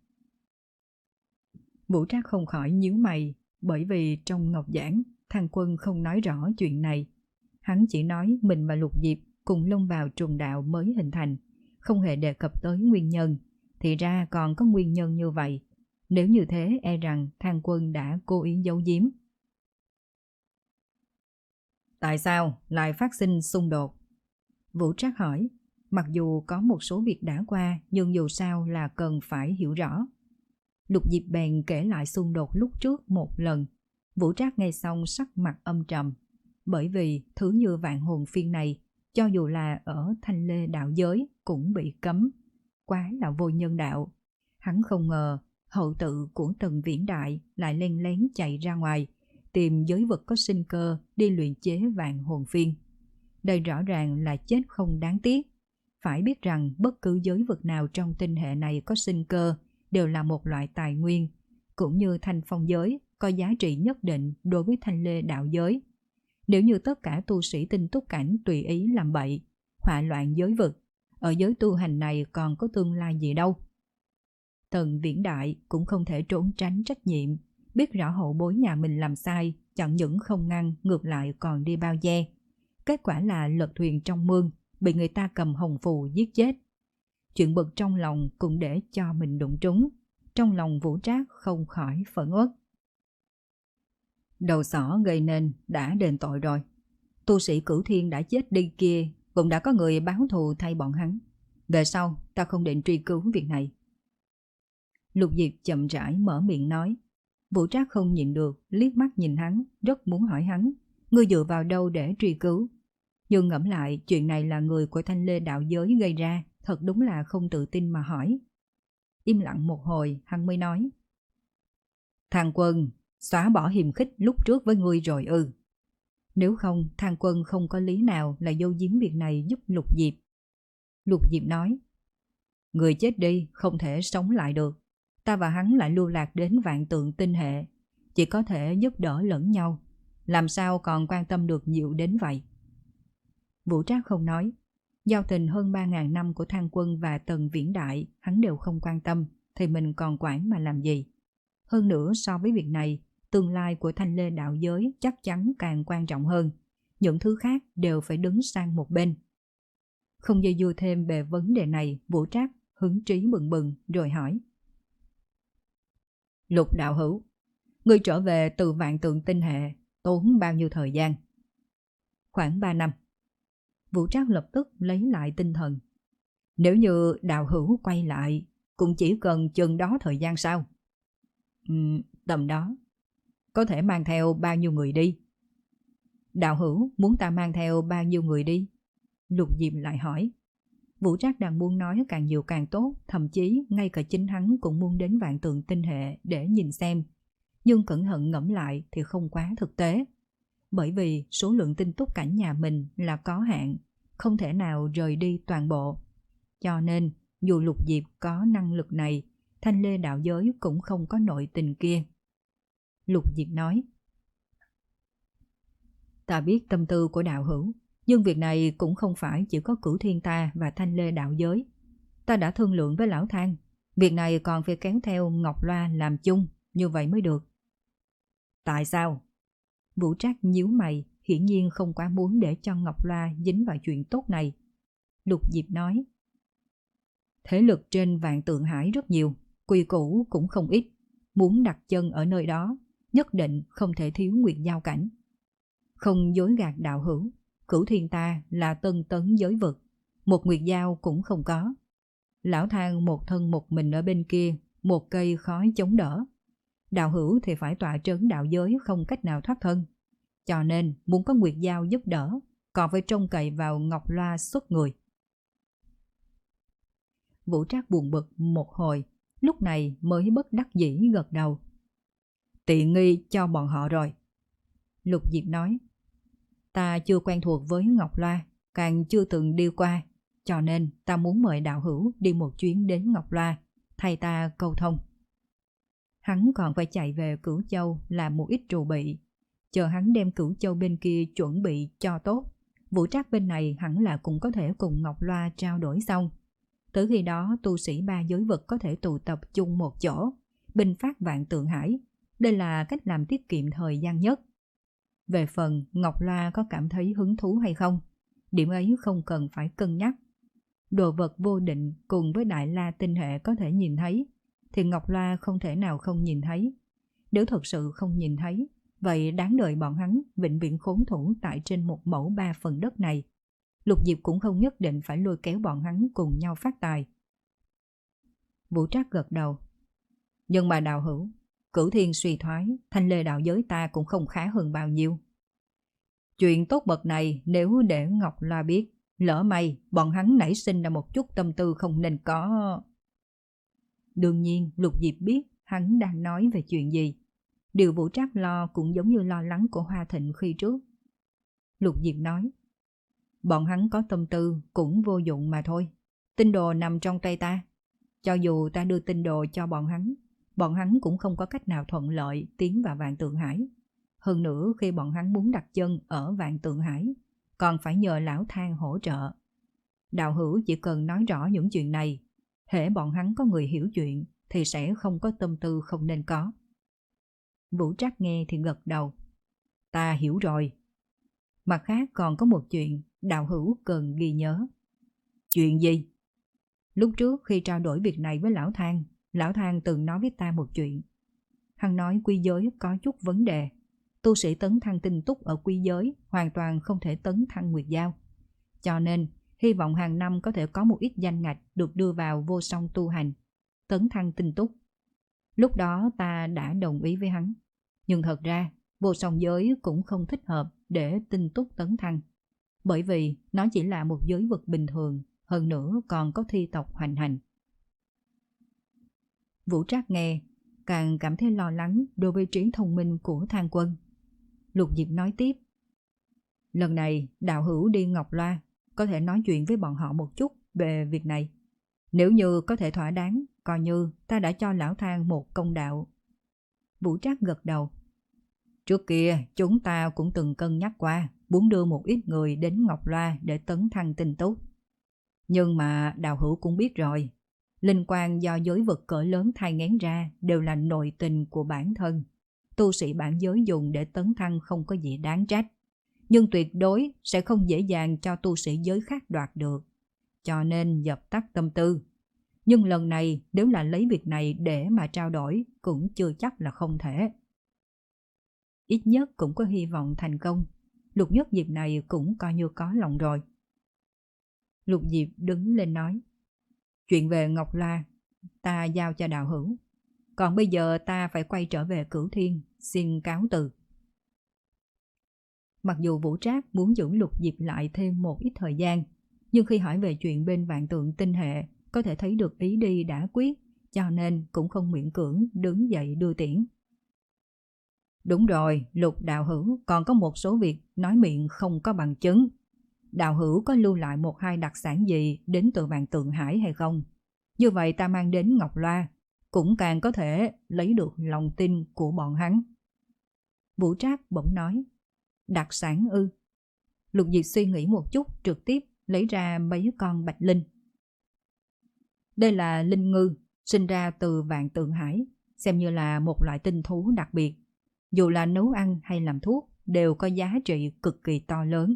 Vũ Trác không khỏi nhíu mày, bởi vì trong ngọc giảng, Thang Quân không nói rõ chuyện này. Hắn chỉ nói mình và Lục Diệp cùng lông vào trùng đạo mới hình thành, không hề đề cập tới nguyên nhân. Thì ra còn có nguyên nhân như vậy. Nếu như thế e rằng Thang Quân đã cố ý giấu giếm. Tại sao lại phát sinh xung đột? Vũ Trác hỏi. Mặc dù có một số việc đã qua, nhưng dù sao là cần phải hiểu rõ. Lục Diệp bèn kể lại xung đột lúc trước một lần. Vũ Trác nghe xong sắc mặt âm trầm. Bởi vì thứ như vạn hồn phiên này, cho dù là ở Thanh Lê đạo giới cũng bị cấm. Quá là vô nhân đạo. Hắn không ngờ hậu tự của Tần Viễn Đại lại len lén chạy ra ngoài, tìm giới vực có sinh cơ đi luyện chế vạn hồn phiên. Đây rõ ràng là chết không đáng tiếc. Phải biết rằng bất cứ giới vực nào trong tinh hệ này có sinh cơ đều là một loại tài nguyên, cũng như thanh phong giới có giá trị nhất định đối với Thanh Lê đạo giới. Nếu như tất cả tu sĩ tinh túc cảnh tùy ý làm bậy, họa loạn giới vực, ở giới tu hành này còn có tương lai gì đâu. Tần Viễn Đại cũng không thể trốn tránh trách nhiệm, biết rõ hậu bối nhà mình làm sai, chẳng những không ngăn, ngược lại còn đi bao che. Kết quả là lật thuyền trong mương, bị người ta cầm hồng phù giết chết. Chuyện bực trong lòng cũng để cho mình đụng trúng. Trong lòng Vũ Trác không khỏi phẫn uất. Đầu sỏ gây nên đã đền tội rồi. Tu sĩ Cửu Thiên đã chết đi kia, cũng đã có người báo thù thay bọn hắn. Về sau ta không định truy cứu việc này. Lục Diệp chậm rãi mở miệng nói. Vũ Trác không nhịn được, liếc mắt nhìn hắn, rất muốn hỏi hắn, ngươi dựa vào đâu để truy cứu? Nhưng ngẫm lại, chuyện này là người của Thanh Lê đạo giới gây ra, thật đúng là không tự tin mà hỏi. Im lặng một hồi, hắn mới nói. Thang Quân, xóa bỏ hiềm khích lúc trước với ngươi rồi ư? Nếu không, Thang Quân không có lý nào là giấu giếm việc này giúp Lục Diệp. Lục Diệp nói. Người chết đi, không thể sống lại được. Ta và hắn lại lưu lạc đến vạn tượng tinh hệ, chỉ có thể giúp đỡ lẫn nhau, làm sao còn quan tâm được nhiều đến vậy? Vũ Trác không nói. Giao tình hơn ba ngàn năm của Thang Quân và Tần Viễn Đại hắn đều không quan tâm, thì mình còn quản mà làm gì? Hơn nữa so với việc này, tương lai của Thanh Lê đạo giới chắc chắn càng quan trọng hơn. Những thứ khác đều phải đứng sang một bên. Không dây dưa thêm về vấn đề này, Vũ Trác hứng trí bừng bừng rồi hỏi. Lục đạo hữu, ngươi trở về từ vạn tượng tinh hệ tốn bao nhiêu thời gian? Khoảng ba năm. Vũ Trác lập tức lấy lại tinh thần. Nếu như đạo hữu quay lại, cũng chỉ cần chừng đó thời gian sao? Ừ, tầm đó. Có thể mang theo bao nhiêu người đi? Đạo hữu muốn ta mang theo bao nhiêu người đi? Lục Diệp lại hỏi. Vũ Trác đang muốn nói càng nhiều càng tốt, thậm chí ngay cả chính hắn cũng muốn đến vạn tượng tinh hệ để nhìn xem. Nhưng cẩn thận ngẫm lại thì không quá thực tế. Bởi vì số lượng tinh túc cảnh nhà mình là có hạn, không thể nào rời đi toàn bộ. Cho nên, dù Lục Diệp có năng lực này, Thanh Lê đạo giới cũng không có nội tình kia. Lục Diệp nói. Ta biết tâm tư của đạo hữu, nhưng việc này cũng không phải chỉ có Cửu Thiên ta và Thanh Lê đạo giới. Ta đã thương lượng với Lão Thang, việc này còn phải kéo theo Ngọc Loa làm chung, như vậy mới được. Tại sao? Vũ Trác nhíu mày, hiển nhiên không quá muốn để cho Ngọc Loa dính vào chuyện tốt này. Lục Diệp nói. Thế lực trên vạn tượng hải rất nhiều, quy củ cũng không ít. Muốn đặt chân ở nơi đó, nhất định không thể thiếu nguyệt giao cảnh. Không dối gạt đạo hữu, Cửu Thiên ta là tân tấn giới vực, một nguyệt giao cũng không có. Lão Thang một thân một mình ở bên kia, một cây khói chống đỡ. Đạo hữu thì phải tọa trấn đạo giới không cách nào thoát thân. Cho nên muốn có nguyệt giao giúp đỡ, còn phải trông cậy vào Ngọc Loa xuất người. Vũ Trác buồn bực một hồi, lúc này mới bất đắc dĩ gật đầu. Tiện nghi cho bọn họ rồi. Lục Diệp nói. Ta chưa quen thuộc với Ngọc Loa, càng chưa từng đi qua, cho nên ta muốn mời đạo hữu đi một chuyến đến Ngọc Loa, thay ta câu thông. Hắn còn phải chạy về Cửu Châu làm một ít trù bị. Chờ hắn đem Cửu Châu bên kia chuẩn bị cho tốt, Vũ Trác bên này hẳn là cũng có thể cùng Ngọc Loa trao đổi xong. Tới khi đó tu sĩ ba giới vực có thể tụ tập chung một chỗ, binh phát vạn tượng hải. Đây là cách làm tiết kiệm thời gian nhất. Về phần Ngọc Loa có cảm thấy hứng thú hay không, điểm ấy không cần phải cân nhắc. Đồ vật vô định cùng với Đại La tinh hệ có thể nhìn thấy, thì Ngọc Loa không thể nào không nhìn thấy. Nếu thật sự không nhìn thấy, vậy đáng đời bọn hắn vĩnh viễn khốn thủ tại trên một mẫu ba phần đất này. Lục Diệp cũng không nhất định phải lôi kéo bọn hắn cùng nhau phát tài. Vũ Trác gật đầu. Nhưng mà đạo hữu, Cửu Thiên suy thoái, thanh lê đạo giới ta cũng không khá hơn bao nhiêu. Chuyện tốt bậc này nếu để Ngọc Loa biết, lỡ may bọn hắn nảy sinh ra một chút tâm tư không nên có. Đương nhiên Lục Diệp biết hắn đang nói về chuyện gì. Điều Vũ Trác lo cũng giống như lo lắng của Hoa Thịnh khi trước. Lục Diệp nói, bọn hắn có tâm tư cũng vô dụng mà thôi. Tinh đồ nằm trong tay ta. Cho dù ta đưa tinh đồ cho bọn hắn, bọn hắn cũng không có cách nào thuận lợi tiến vào Vạn Tượng Hải. Hơn nữa khi bọn hắn muốn đặt chân ở Vạn Tượng Hải, còn phải nhờ Lão Thang hỗ trợ. Đạo hữu chỉ cần nói rõ những chuyện này, hễ bọn hắn có người hiểu chuyện thì sẽ không có tâm tư không nên có. Vũ Trác nghe thì gật đầu. Ta hiểu rồi. Mặt khác còn có một chuyện đạo hữu cần ghi nhớ. Chuyện gì? Lúc trước khi trao đổi việc này với Lão Thang, Lão Thang từng nói với ta một chuyện. Hắn nói quy giới có chút vấn đề. Tu sĩ tấn thăng tinh túc ở quy giới hoàn toàn không thể tấn thăng nguyệt giao. Cho nên hy vọng hàng năm có thể có một ít danh ngạch được đưa vào vô song tu hành, tấn thăng tinh túc. Lúc đó ta đã đồng ý với hắn. Nhưng thật ra vô song giới cũng không thích hợp để tinh túc tấn thăng, bởi vì nó chỉ là một giới vực bình thường, hơn nữa còn có thi tộc hoành hành. Vũ Trác nghe càng cảm thấy lo lắng đối với trí thông minh của Thang Quân. Lục Diệp nói tiếp, lần này đạo hữu đi Ngọc Loa, có thể nói chuyện với bọn họ một chút về việc này. Nếu như có thể thỏa đáng, coi như ta đã cho Lão Thang một công đạo. Vũ Trác gật đầu. Trước kia chúng ta cũng từng cân nhắc qua, muốn đưa một ít người đến Ngọc Loa để tấn thăng tinh túc. Nhưng mà đạo hữu cũng biết rồi, linh quan do giới vực cỡ lớn thai nghén ra đều là nội tình của bản thân. Tu sĩ bản giới dùng để tấn thăng không có gì đáng trách, nhưng tuyệt đối sẽ không dễ dàng cho tu sĩ giới khác đoạt được. Cho nên dập tắt tâm tư. Nhưng lần này nếu là lấy việc này để mà trao đổi cũng chưa chắc là không thể. Ít nhất cũng có hy vọng thành công. Lục Nhất Diệp này cũng coi như có lòng rồi. Lục Diệp đứng lên nói, chuyện về Ngọc Loa ta giao cho đạo hữu. Còn bây giờ ta phải quay trở về Cửu Thiên, xin cáo từ. Mặc dù Vũ Trác muốn giữ Lục Diệp lại thêm một ít thời gian, nhưng khi hỏi về chuyện bên Vạn Tượng tinh hệ, có thể thấy được ý đi đã quyết, cho nên cũng không miễn cưỡng đứng dậy đưa tiễn. Đúng rồi, Lục đạo hữu còn có một số việc nói miệng không có bằng chứng. Đạo hữu có lưu lại một hai đặc sản gì đến từ Vạn Tượng Hải hay không? Như vậy ta mang đến Ngọc Loa, cũng càng có thể lấy được lòng tin của bọn hắn. Vũ Trác bỗng nói, đặc sản ư? Lục Diệp suy nghĩ một chút, trực tiếp lấy ra mấy con bạch linh. Đây là linh ngư, sinh ra từ Vạn Tượng Hải, xem như là một loại tinh thú đặc biệt. Dù là nấu ăn hay làm thuốc, đều có giá trị cực kỳ to lớn.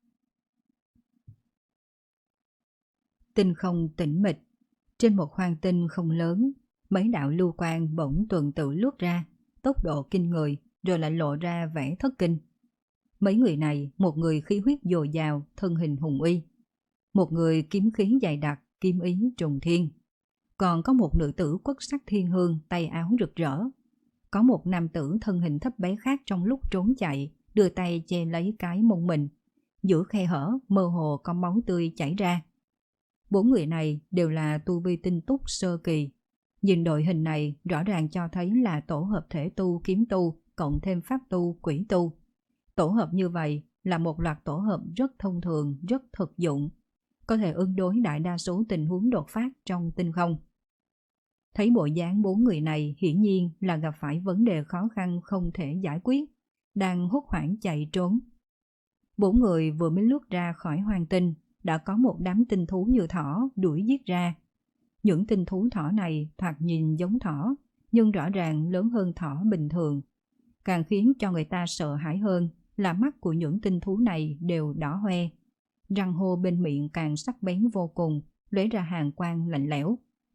Tinh không tĩnh mịch, trên một khoang tinh không lớn, mấy đạo lưu quang bỗng tuần tự lướt ra, tốc độ kinh người, rồi lại lộ ra vẻ thất kinh. Mấy người này, một người khí huyết dồi dào, thân hình hùng uy, một người kiếm khí dày đặc, kiếm ý trùng thiên. Còn có một nữ tử quất sắc thiên hương, tay áo rực rỡ. Có một nam tử thân hình thấp bé khác trong lúc trốn chạy, đưa tay che lấy cái mông mình. Giữa khe hở, mơ hồ có máu tươi chảy ra. Bốn người này đều là tu vi tinh túc sơ kỳ. Nhìn đội hình này rõ ràng cho thấy là tổ hợp thể tu kiếm tu, cộng thêm pháp tu quỷ tu. Tổ hợp như vậy là một loạt tổ hợp rất thông thường, rất thực dụng, có thể ứng đối đại đa số tình huống đột phát trong tinh không. Thấy bộ dáng bốn người này hiển nhiên là gặp phải vấn đề khó khăn không thể giải quyết, đang hốt hoảng chạy trốn. Bốn người vừa mới lướt ra khỏi hoàng tinh, đã có một đám tinh thú như thỏ đuổi giết ra. Những tinh thú thỏ này thoạt nhìn giống thỏ, nhưng rõ ràng lớn hơn thỏ bình thường. Càng khiến cho người ta sợ hãi hơn là mắt của những tinh thú này đều đỏ hoe. Răng hô bên miệng càng sắc bén vô cùng, lóe ra hàn quang lạnh lẽo.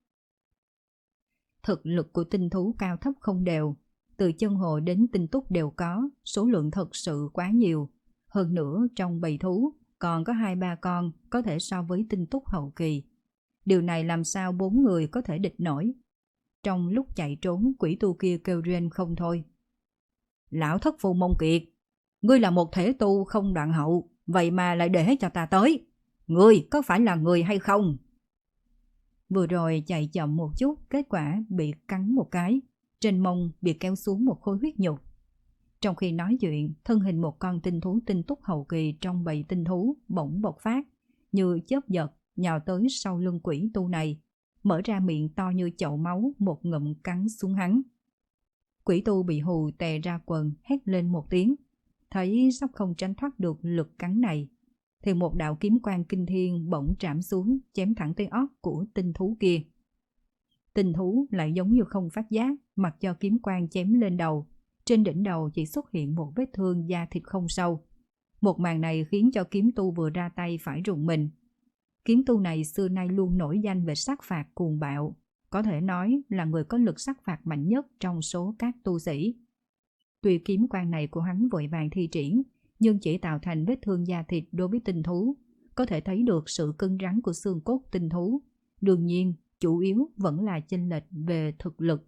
Thực lực của tinh thú cao thấp không đều, từ chân hồ đến tinh túc đều có, số lượng thật sự quá nhiều. Hơn nữa trong bầy thú còn có hai ba con có thể so với tinh túc hậu kỳ. Điều này làm sao bốn người có thể địch nổi. Trong lúc chạy trốn, quỷ tu kia kêu rên không thôi. Lão thất phu Mông Kiệt, ngươi là một thể tu không đoạn hậu, vậy mà lại để cho ta tới. Ngươi có phải là người hay không? Vừa rồi chạy chậm một chút, kết quả bị cắn một cái, trên mông bị kéo xuống một khối huyết nhục. Trong khi nói chuyện, thân hình một con tinh thú tinh túc hậu kỳ trong bầy tinh thú bỗng bộc phát, như chớp giật, nhào tới sau lưng quỷ tu này, mở ra miệng to như chậu máu, một ngụm cắn xuống hắn. Quỷ tu bị hù tè ra quần, hét lên một tiếng, thấy sắp không tránh thoát được lực cắn này, thì một đạo kiếm quang kinh thiên bỗng trảm xuống, chém thẳng tới óc của tinh thú kia. Tinh thú lại giống như không phát giác, mặc cho kiếm quang chém lên đầu, trên đỉnh đầu chỉ xuất hiện một vết thương da thịt không sâu. Một màn này khiến cho kiếm tu vừa ra tay phải rùng mình. Kiếm tu này xưa nay luôn nổi danh về sát phạt cuồng bạo, có thể nói là người có lực sát phạt mạnh nhất trong số các tu sĩ. Tuy kiếm quang này của hắn vội vàng thi triển, nhưng chỉ tạo thành vết thương da thịt đối với tinh thú, có thể thấy được sự cứng rắn của xương cốt tinh thú. Đương nhiên, chủ yếu vẫn là chênh lệch về thực lực.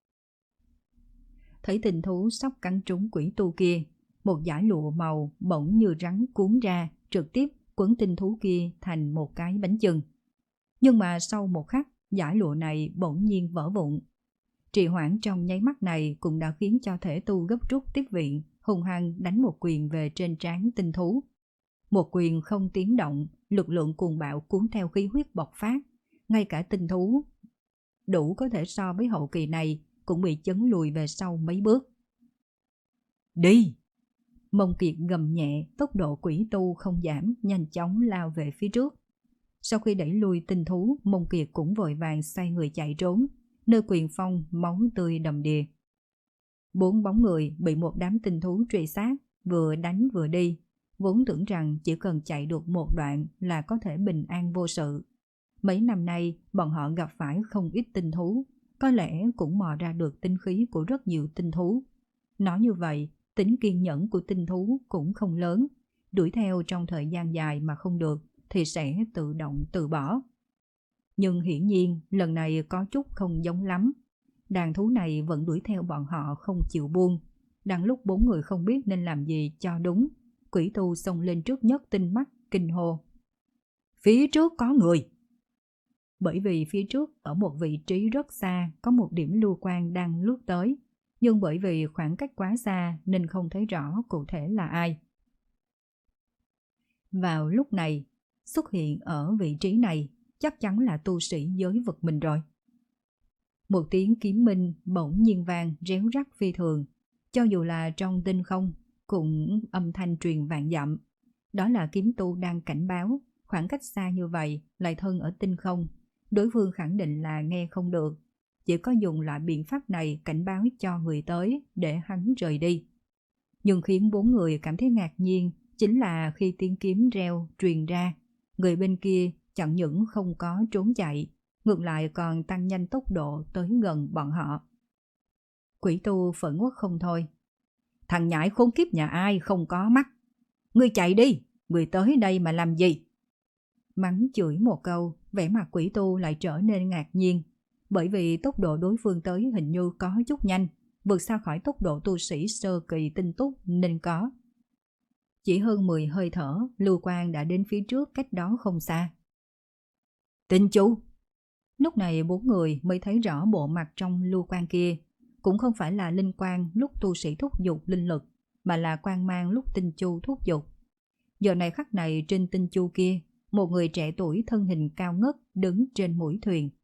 Thấy tinh thú sắp cắn trúng quỷ tu kia, một dải lụa màu bỗng như rắn cuốn ra, trực tiếp quấn tinh thú kia thành một cái bánh chưng. Nhưng mà sau một khắc, dải lụa này bỗng nhiên vỡ vụn. Trì hoãn trong nháy mắt này cũng đã khiến cho thể tu gấp rút tiếp viện, hung hăng đánh một quyền về trên trán tinh thú. Một quyền không tiếng động, lực lượng cuồng bạo cuốn theo khí huyết bộc phát. Ngay cả tinh thú đủ có thể so với hậu kỳ này cũng bị chấn lùi về sau mấy bước. Đi! Mông Kiệt gầm nhẹ, tốc độ quỷ tu không giảm, nhanh chóng lao về phía trước. Sau khi đẩy lùi tinh thú, Mông Kiệt cũng vội vàng xoay người chạy trốn, nơi quyền phong máu tươi đầm đìa. Bốn bóng người bị một đám tinh thú truy sát, vừa đánh vừa đi, vốn tưởng rằng chỉ cần chạy được một đoạn là có thể bình an vô sự. Mấy năm nay, bọn họ gặp phải không ít tinh thú, có lẽ cũng mò ra được tinh khí của rất nhiều tinh thú. Nói như vậy, tính kiên nhẫn của tinh thú cũng không lớn, đuổi theo trong thời gian dài mà không được thì sẽ tự động từ bỏ. Nhưng hiển nhiên, lần này có chút không giống lắm. Đàn thú này vẫn đuổi theo bọn họ không chịu buông. Đang lúc bốn người không biết nên làm gì cho đúng, quỷ tu xông lên trước nhất tinh mắt, kinh hô. Phía trước có người! Bởi vì phía trước ở một vị trí rất xa có một điểm lưu quang đang lướt tới, nhưng bởi vì khoảng cách quá xa nên không thấy rõ cụ thể là ai. Vào lúc này, xuất hiện ở vị trí này chắc chắn là tu sĩ giới vực mình rồi. Một tiếng kiếm minh bỗng nhiên vang réo rắt phi thường, cho dù là trong tinh không cũng âm thanh truyền vạn dặm. Đó là kiếm tu đang cảnh báo, khoảng cách xa như vậy lại thân ở tinh không, đối phương khẳng định là nghe không được, chỉ có dùng loại biện pháp này cảnh báo cho người tới để hắn rời đi. Nhưng khiến bốn người cảm thấy ngạc nhiên chính là khi tiếng kiếm reo truyền ra, người bên kia chẳng những không có trốn chạy, ngược lại còn tăng nhanh tốc độ tới gần bọn họ. Quỷ tu phẫn uất không thôi. Thằng nhãi khốn kiếp nhà ai không có mắt. Ngươi chạy đi, ngươi tới đây mà làm gì? Mắng chửi một câu, vẻ mặt quỷ tu lại trở nên ngạc nhiên, bởi vì tốc độ đối phương tới hình như có chút nhanh, vượt xa khỏi tốc độ tu sĩ sơ kỳ tinh túc nên có. Chỉ hơn mười hơi thở, lưu quang đã đến phía trước cách đó không xa. Tinh chú! Lúc này bốn người mới thấy rõ bộ mặt trong lưu quang kia, cũng không phải là linh quang lúc tu sĩ thúc giục linh lực, mà là quang mang lúc tinh chu thúc giục. Giờ này khắc này trên tinh chu kia, một người trẻ tuổi thân hình cao ngất đứng trên mũi thuyền.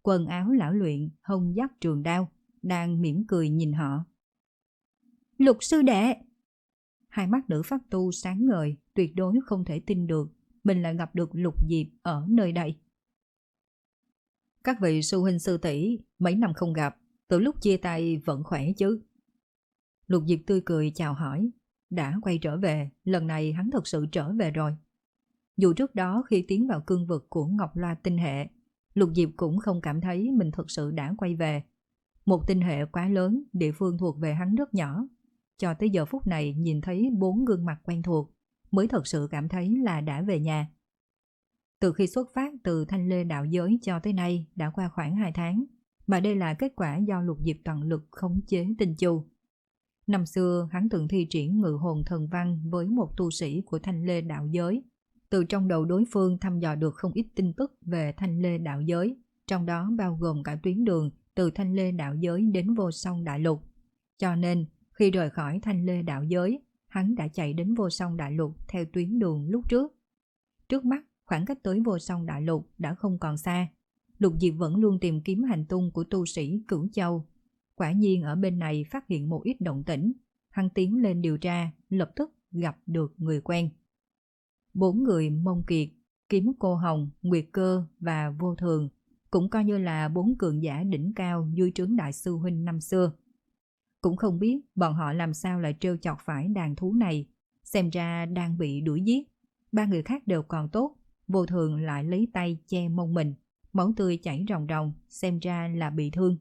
quần áo lão luyện, hông dắt trường đao, đang mỉm cười nhìn họ. Lục sư đệ! Hai mắt nữ pháp tu sáng ngời, tuyệt đối không thể tin được mình lại gặp được Lục Diệp ở nơi đây. Các vị sư huynh sư tỷ, mấy năm không gặp, từ lúc chia tay vẫn khỏe chứ? Lục Diệp tươi cười chào hỏi. Đã quay trở về, lần này hắn thật sự trở về rồi. Dù trước đó khi tiến vào cương vực của Ngọc Loa tinh hệ, Lục Diệp cũng không cảm thấy mình thật sự đã quay về. Một tinh hệ quá lớn, địa phương thuộc về hắn rất nhỏ. Cho tới giờ phút này nhìn thấy bốn gương mặt quen thuộc, mới thật sự cảm thấy là đã về nhà. Từ khi xuất phát từ Thanh Lê đạo giới cho tới nay đã qua khoảng hai tháng, mà đây là kết quả do Lục Diệp toàn lực khống chế Tinh Chu. Năm xưa hắn từng thi triển ngự hồn thần văn với một tu sĩ của Thanh Lê đạo giới. Từ trong đầu đối phương thăm dò được không ít tin tức về Thanh Lê đạo giới, trong đó bao gồm cả tuyến đường từ Thanh Lê đạo giới đến Vô Song Đại Lục. Cho nên, khi rời khỏi Thanh Lê đạo giới, hắn đã chạy đến Vô Song Đại Lục theo tuyến đường lúc trước. Trước mắt, khoảng cách tới Vô Song Đại Lục đã không còn xa. Lục Diệp vẫn luôn tìm kiếm hành tung của tu sĩ Cửu Châu. Quả nhiên ở bên này phát hiện một ít động tĩnh. Hắn tiến lên điều tra, lập tức gặp được người quen. Bốn người Mông Kiệt, Kiếm Cô Hồng, Nguyệt Cơ và Vô Thường cũng coi như là bốn cường giả đỉnh cao dưới trướng đại sư huynh năm xưa. Cũng không biết bọn họ làm sao lại trêu chọc phải đàn thú này, xem ra đang bị đuổi giết. Ba người khác đều còn tốt, Vô Thường lại lấy tay che mông mình, máu tươi chảy ròng ròng, xem ra là bị thương.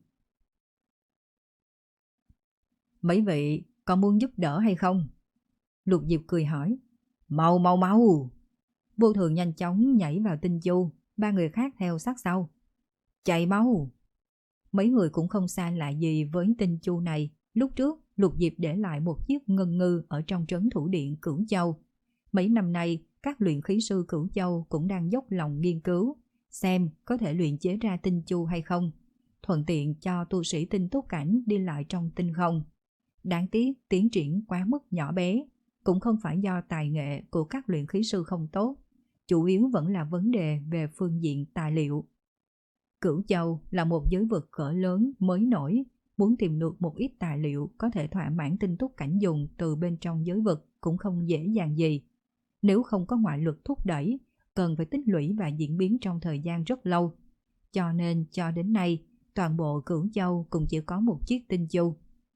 Mấy vị có muốn giúp đỡ hay không? Lục Diệp cười hỏi. Mau mau mau! Vô Thường nhanh chóng nhảy vào Tinh Chu, ba người khác theo sát sau. Chạy mau! Mấy người cũng không xa lạ gì với Tinh Chu này. Lúc trước, Lục Diệp để lại một chiếc ngân ngư ở trong trấn thủ điện Cửu Châu. Mấy năm nay, các luyện khí sư Cửu Châu cũng đang dốc lòng nghiên cứu, xem có thể luyện chế ra Tinh Chu hay không, thuận tiện cho tu sĩ tinh túc cảnh đi lại trong tinh không. Đáng tiếc tiến triển quá mức nhỏ bé, cũng không phải do tài nghệ của các luyện khí sư không tốt, chủ yếu vẫn là vấn đề về phương diện tài liệu. Cửu Châu là một giới vực cỡ lớn mới nổi, muốn tìm được một ít tài liệu có thể thỏa mãn tinh túc cảnh dùng từ bên trong giới vực cũng không dễ dàng gì. Nếu không có ngoại lực thúc đẩy, cần phải tích lũy và diễn biến trong thời gian rất lâu. Cho nên cho đến nay, toàn bộ Cửu Châu cũng chỉ có một chiếc Tinh Chu.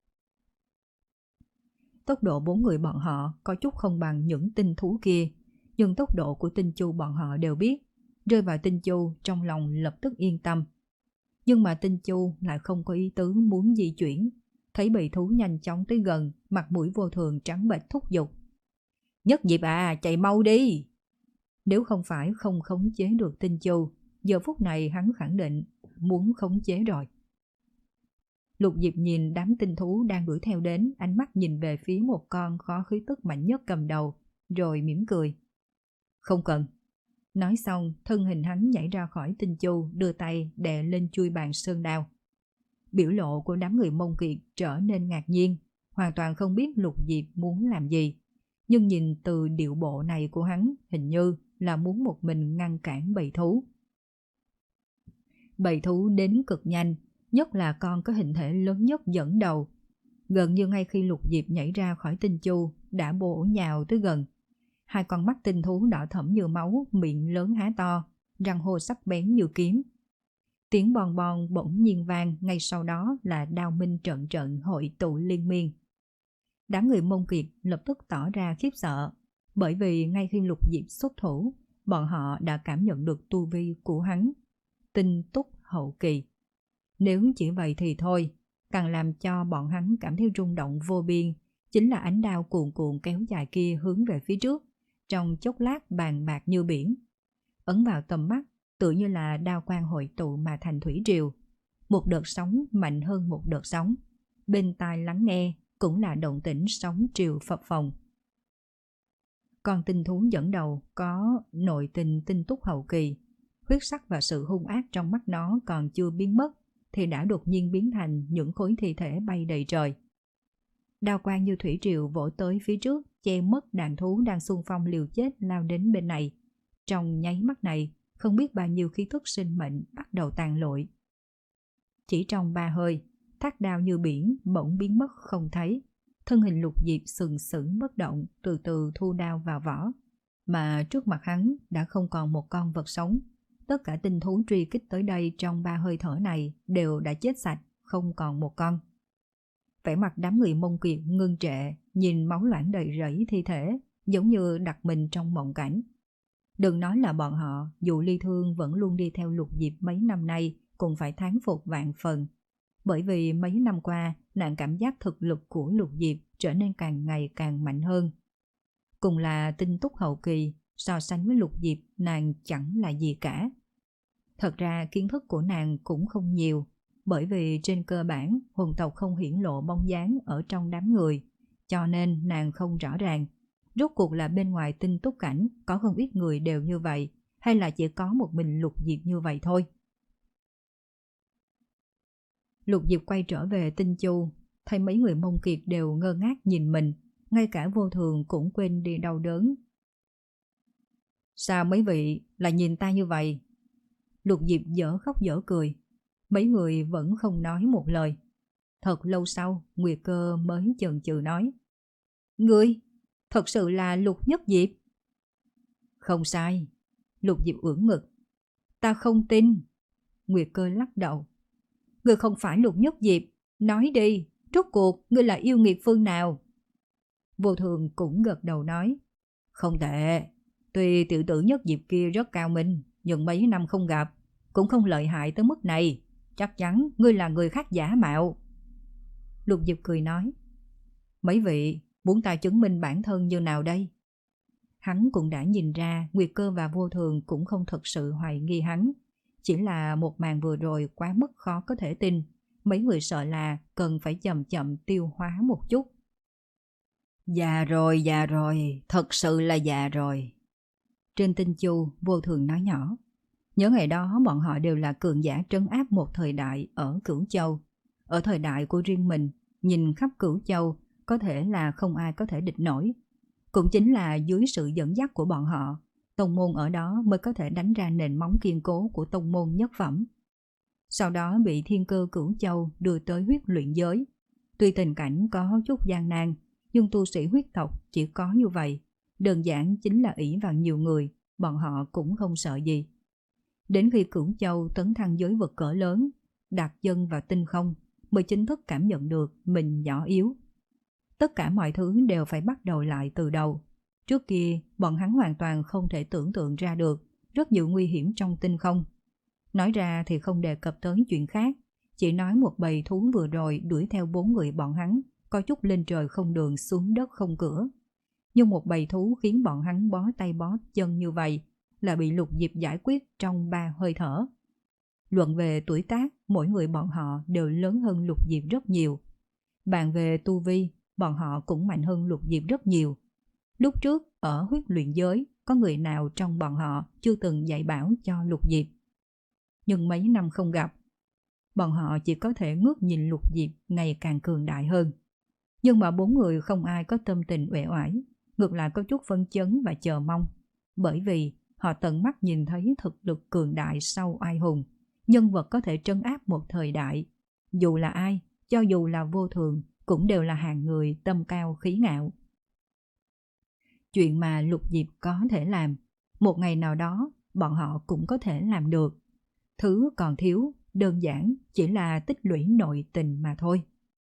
Tốc độ bốn người bọn họ có chút không bằng những tinh thú kia, nhưng tốc độ của Tinh Chu bọn họ đều biết. Rơi vào Tinh Chu trong lòng lập tức yên tâm. Nhưng mà Tinh Chu lại không có ý tứ muốn di chuyển. Thấy bầy thú nhanh chóng tới gần, mặt mũi Vô Thường trắng bệch thúc giục. Nhất Diệp à, chạy mau đi! Nếu không phải không khống chế được Tinh Chu, giờ phút này hắn khẳng định muốn khống chế rồi. Lục Diệp nhìn đám tinh thú đang đuổi theo đến, ánh mắt nhìn về phía một con khó khí tức mạnh nhất cầm đầu, rồi mỉm cười. Không cần. Nói xong, thân hình hắn nhảy ra khỏi Tinh Chu, đưa tay đè lên chuôi bàn sơn đao. Biểu lộ của đám người Mông Kiệt trở nên ngạc nhiên, hoàn toàn không biết Lục Diệp muốn làm gì. Nhưng nhìn từ điệu bộ này của hắn, hình như là muốn một mình ngăn cản bầy thú. Bầy thú đến cực nhanh, nhất là con có hình thể lớn nhất dẫn đầu. Gần như ngay khi Lục Diệp nhảy ra khỏi Tinh Chu, đã bổ nhào tới gần. Hai con mắt tinh thú đỏ thẫm như máu, miệng lớn há to, răng hô sắc bén như kiếm. Tiếng bon bon bỗng nhiên vang, ngay sau đó là đao minh trận trận hội tụ liên miên. Đám người Mông Kiệt lập tức tỏ ra khiếp sợ, bởi vì ngay khi Lục Diệp xuất thủ, bọn họ đã cảm nhận được tu vi của hắn, tinh túc hậu kỳ. Nếu chỉ vậy thì thôi, càng làm cho bọn hắn cảm thấy rung động vô biên, chính là ánh đao cuồn cuộn kéo dài kia hướng về phía trước, trong chốc lát bàn bạc như biển. Ấn vào tầm mắt, tự như là đao quang hội tụ mà thành thủy triều. Một đợt sóng mạnh hơn một đợt sóng. Bên tai lắng nghe cũng là động tĩnh sóng triều phập phồng. Con tinh thú dẫn đầu có nội tình tinh túc hậu kỳ. Huyết sắc và sự hung ác trong mắt nó còn chưa biến mất, thì đã đột nhiên biến thành những khối thi thể bay đầy trời. Đao quang như thủy triều vỗ tới phía trước, che mất đàn thú đang xung phong liều chết lao đến bên này. Trong nháy mắt này, không biết bao nhiêu khí thức sinh mệnh bắt đầu tàn lụi. Chỉ trong ba hơi, thác đao như biển bỗng biến mất không thấy. Thân hình Lục Diệp sừng sững bất động, từ từ thu đao vào vỏ. Mà trước mặt hắn đã không còn một con vật sống. Tất cả tinh thú truy kích tới đây trong ba hơi thở này đều đã chết sạch, không còn một con. Vẻ mặt đám người Mông Kiệt ngưng trệ, nhìn máu loãng đầy rẫy thi thể, giống như đặt mình trong mộng cảnh. Đừng nói là bọn họ, dù Ly Thương vẫn luôn đi theo Lục Diệp mấy năm nay, cũng phải thán phục vạn phần. Bởi vì mấy năm qua, nàng cảm giác thực lực của Lục Diệp trở nên càng ngày càng mạnh hơn. Cùng là tinh túc hậu kỳ, so sánh với Lục Diệp nàng chẳng là gì cả. Thật ra kiến thức của nàng cũng không nhiều, bởi vì trên cơ bản hồn tộc không hiển lộ bóng dáng ở trong đám người, cho nên nàng không rõ ràng rốt cuộc là bên ngoài tinh túc cảnh có không ít người đều như vậy, hay là chỉ có một mình Lục Diệp như vậy thôi. Lục Diệp quay trở về Tinh Chu, thấy mấy người Mông Kiệt đều ngơ ngác nhìn mình, ngay cả Vô Thường cũng quên đi đau đớn. Sao mấy vị lại nhìn ta như vậy? Lục Diệp dở khóc dở cười. Mấy người vẫn không nói một lời. Thật lâu sau, Nguyệt Cơ mới chần chừ nói: Ngươi, thật sự là Lục Nhất Diệp? Không sai. Lục Diệp ưỡn ngực. Ta không tin. Nguyệt Cơ lắc đầu. Ngươi không phải Lục Nhất Diệp, nói đi, rốt cuộc ngươi là yêu nghiệt phương nào? Vô Thường cũng gật đầu nói: Không tệ, tuy tiểu tử Nhất Diệp kia rất cao minh, nhưng mấy năm không gặp, cũng không lợi hại tới mức này. Chắc chắn ngươi là người khác giả mạo. Lục Diệp cười nói: Mấy vị muốn ta chứng minh bản thân như nào đây? Hắn cũng đã nhìn ra Nguyệt Cơ và Vô Thường cũng không thật sự hoài nghi hắn. Chỉ là một màn vừa rồi quá mức khó có thể tin. Mấy người sợ là cần phải chậm chậm tiêu hóa một chút. Già rồi, già rồi, thật sự là già rồi. Trên Tinh Chu, Vô Thường nói nhỏ: Nhớ ngày đó bọn họ đều là cường giả trấn áp một thời đại ở Cửu Châu. Ở thời đại của riêng mình, nhìn khắp Cửu Châu, có thể là không ai có thể địch nổi. Cũng chính là dưới sự dẫn dắt của bọn họ, tông môn ở đó mới có thể đánh ra nền móng kiên cố của tông môn nhất phẩm. Sau đó bị thiên cơ Cửu Châu đưa tới huyết luyện giới. Tuy tình cảnh có chút gian nan, nhưng tu sĩ huyết tộc chỉ có như vậy. Đơn giản chính là ỷ vào nhiều người, bọn họ cũng không sợ gì. Đến khi Cửu Châu tấn thăng giới vực cỡ lớn, đặt chân vào tinh không, mới chính thức cảm nhận được mình nhỏ yếu. Tất cả mọi thứ đều phải bắt đầu lại từ đầu. Trước kia, bọn hắn hoàn toàn không thể tưởng tượng ra được rất nhiều nguy hiểm trong tinh không. Nói ra thì không đề cập tới chuyện khác, chỉ nói một bầy thú vừa rồi đuổi theo bốn người bọn hắn, có chút lên trời không đường xuống đất không cửa. Nhưng một bầy thú khiến bọn hắn bó tay bó chân như vậy là bị Lục Diệp giải quyết trong ba hơi thở. Luận về tuổi tác, mỗi người bọn họ đều lớn hơn Lục Diệp rất nhiều. Bàn về tu vi, bọn họ cũng mạnh hơn Lục Diệp rất nhiều. Lúc trước, ở huyết luyện giới, có người nào trong bọn họ chưa từng dạy bảo cho Lục Diệp. Nhưng mấy năm không gặp, bọn họ chỉ có thể ngước nhìn Lục Diệp ngày càng cường đại hơn. Nhưng mà bốn người không ai có tâm tình uể oải, ngược lại có chút phân chấn và chờ mong. Bởi vì họ tận mắt nhìn thấy thực lực cường đại sau oai hùng, nhân vật có thể trấn áp một thời đại. Dù là ai, cho dù là Vô Thường, cũng đều là hàng người tâm cao khí ngạo. Chuyện mà Lục Diệp có thể làm, một ngày nào đó bọn họ cũng có thể làm được. Thứ còn thiếu, đơn giản chỉ là tích lũy nội tình mà thôi.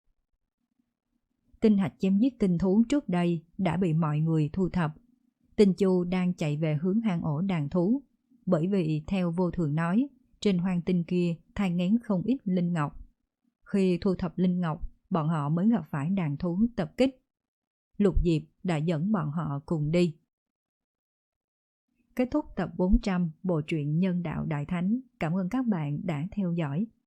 Tinh hạch chém giết tinh thú trước đây đã bị mọi người thu thập. Tinh Chu đang chạy về hướng hang ổ đàn thú, bởi vì theo Vô Thường nói, trên hoang tinh kia thai nghén không ít linh ngọc. Khi thu thập linh ngọc, bọn họ mới gặp phải đàn thú tập kích. Lục Diệp đã dẫn bọn họ cùng đi. Kết thúc tập bốn trăm bộ truyện Nhân Đạo Đại Thánh. Cảm ơn các bạn đã theo dõi.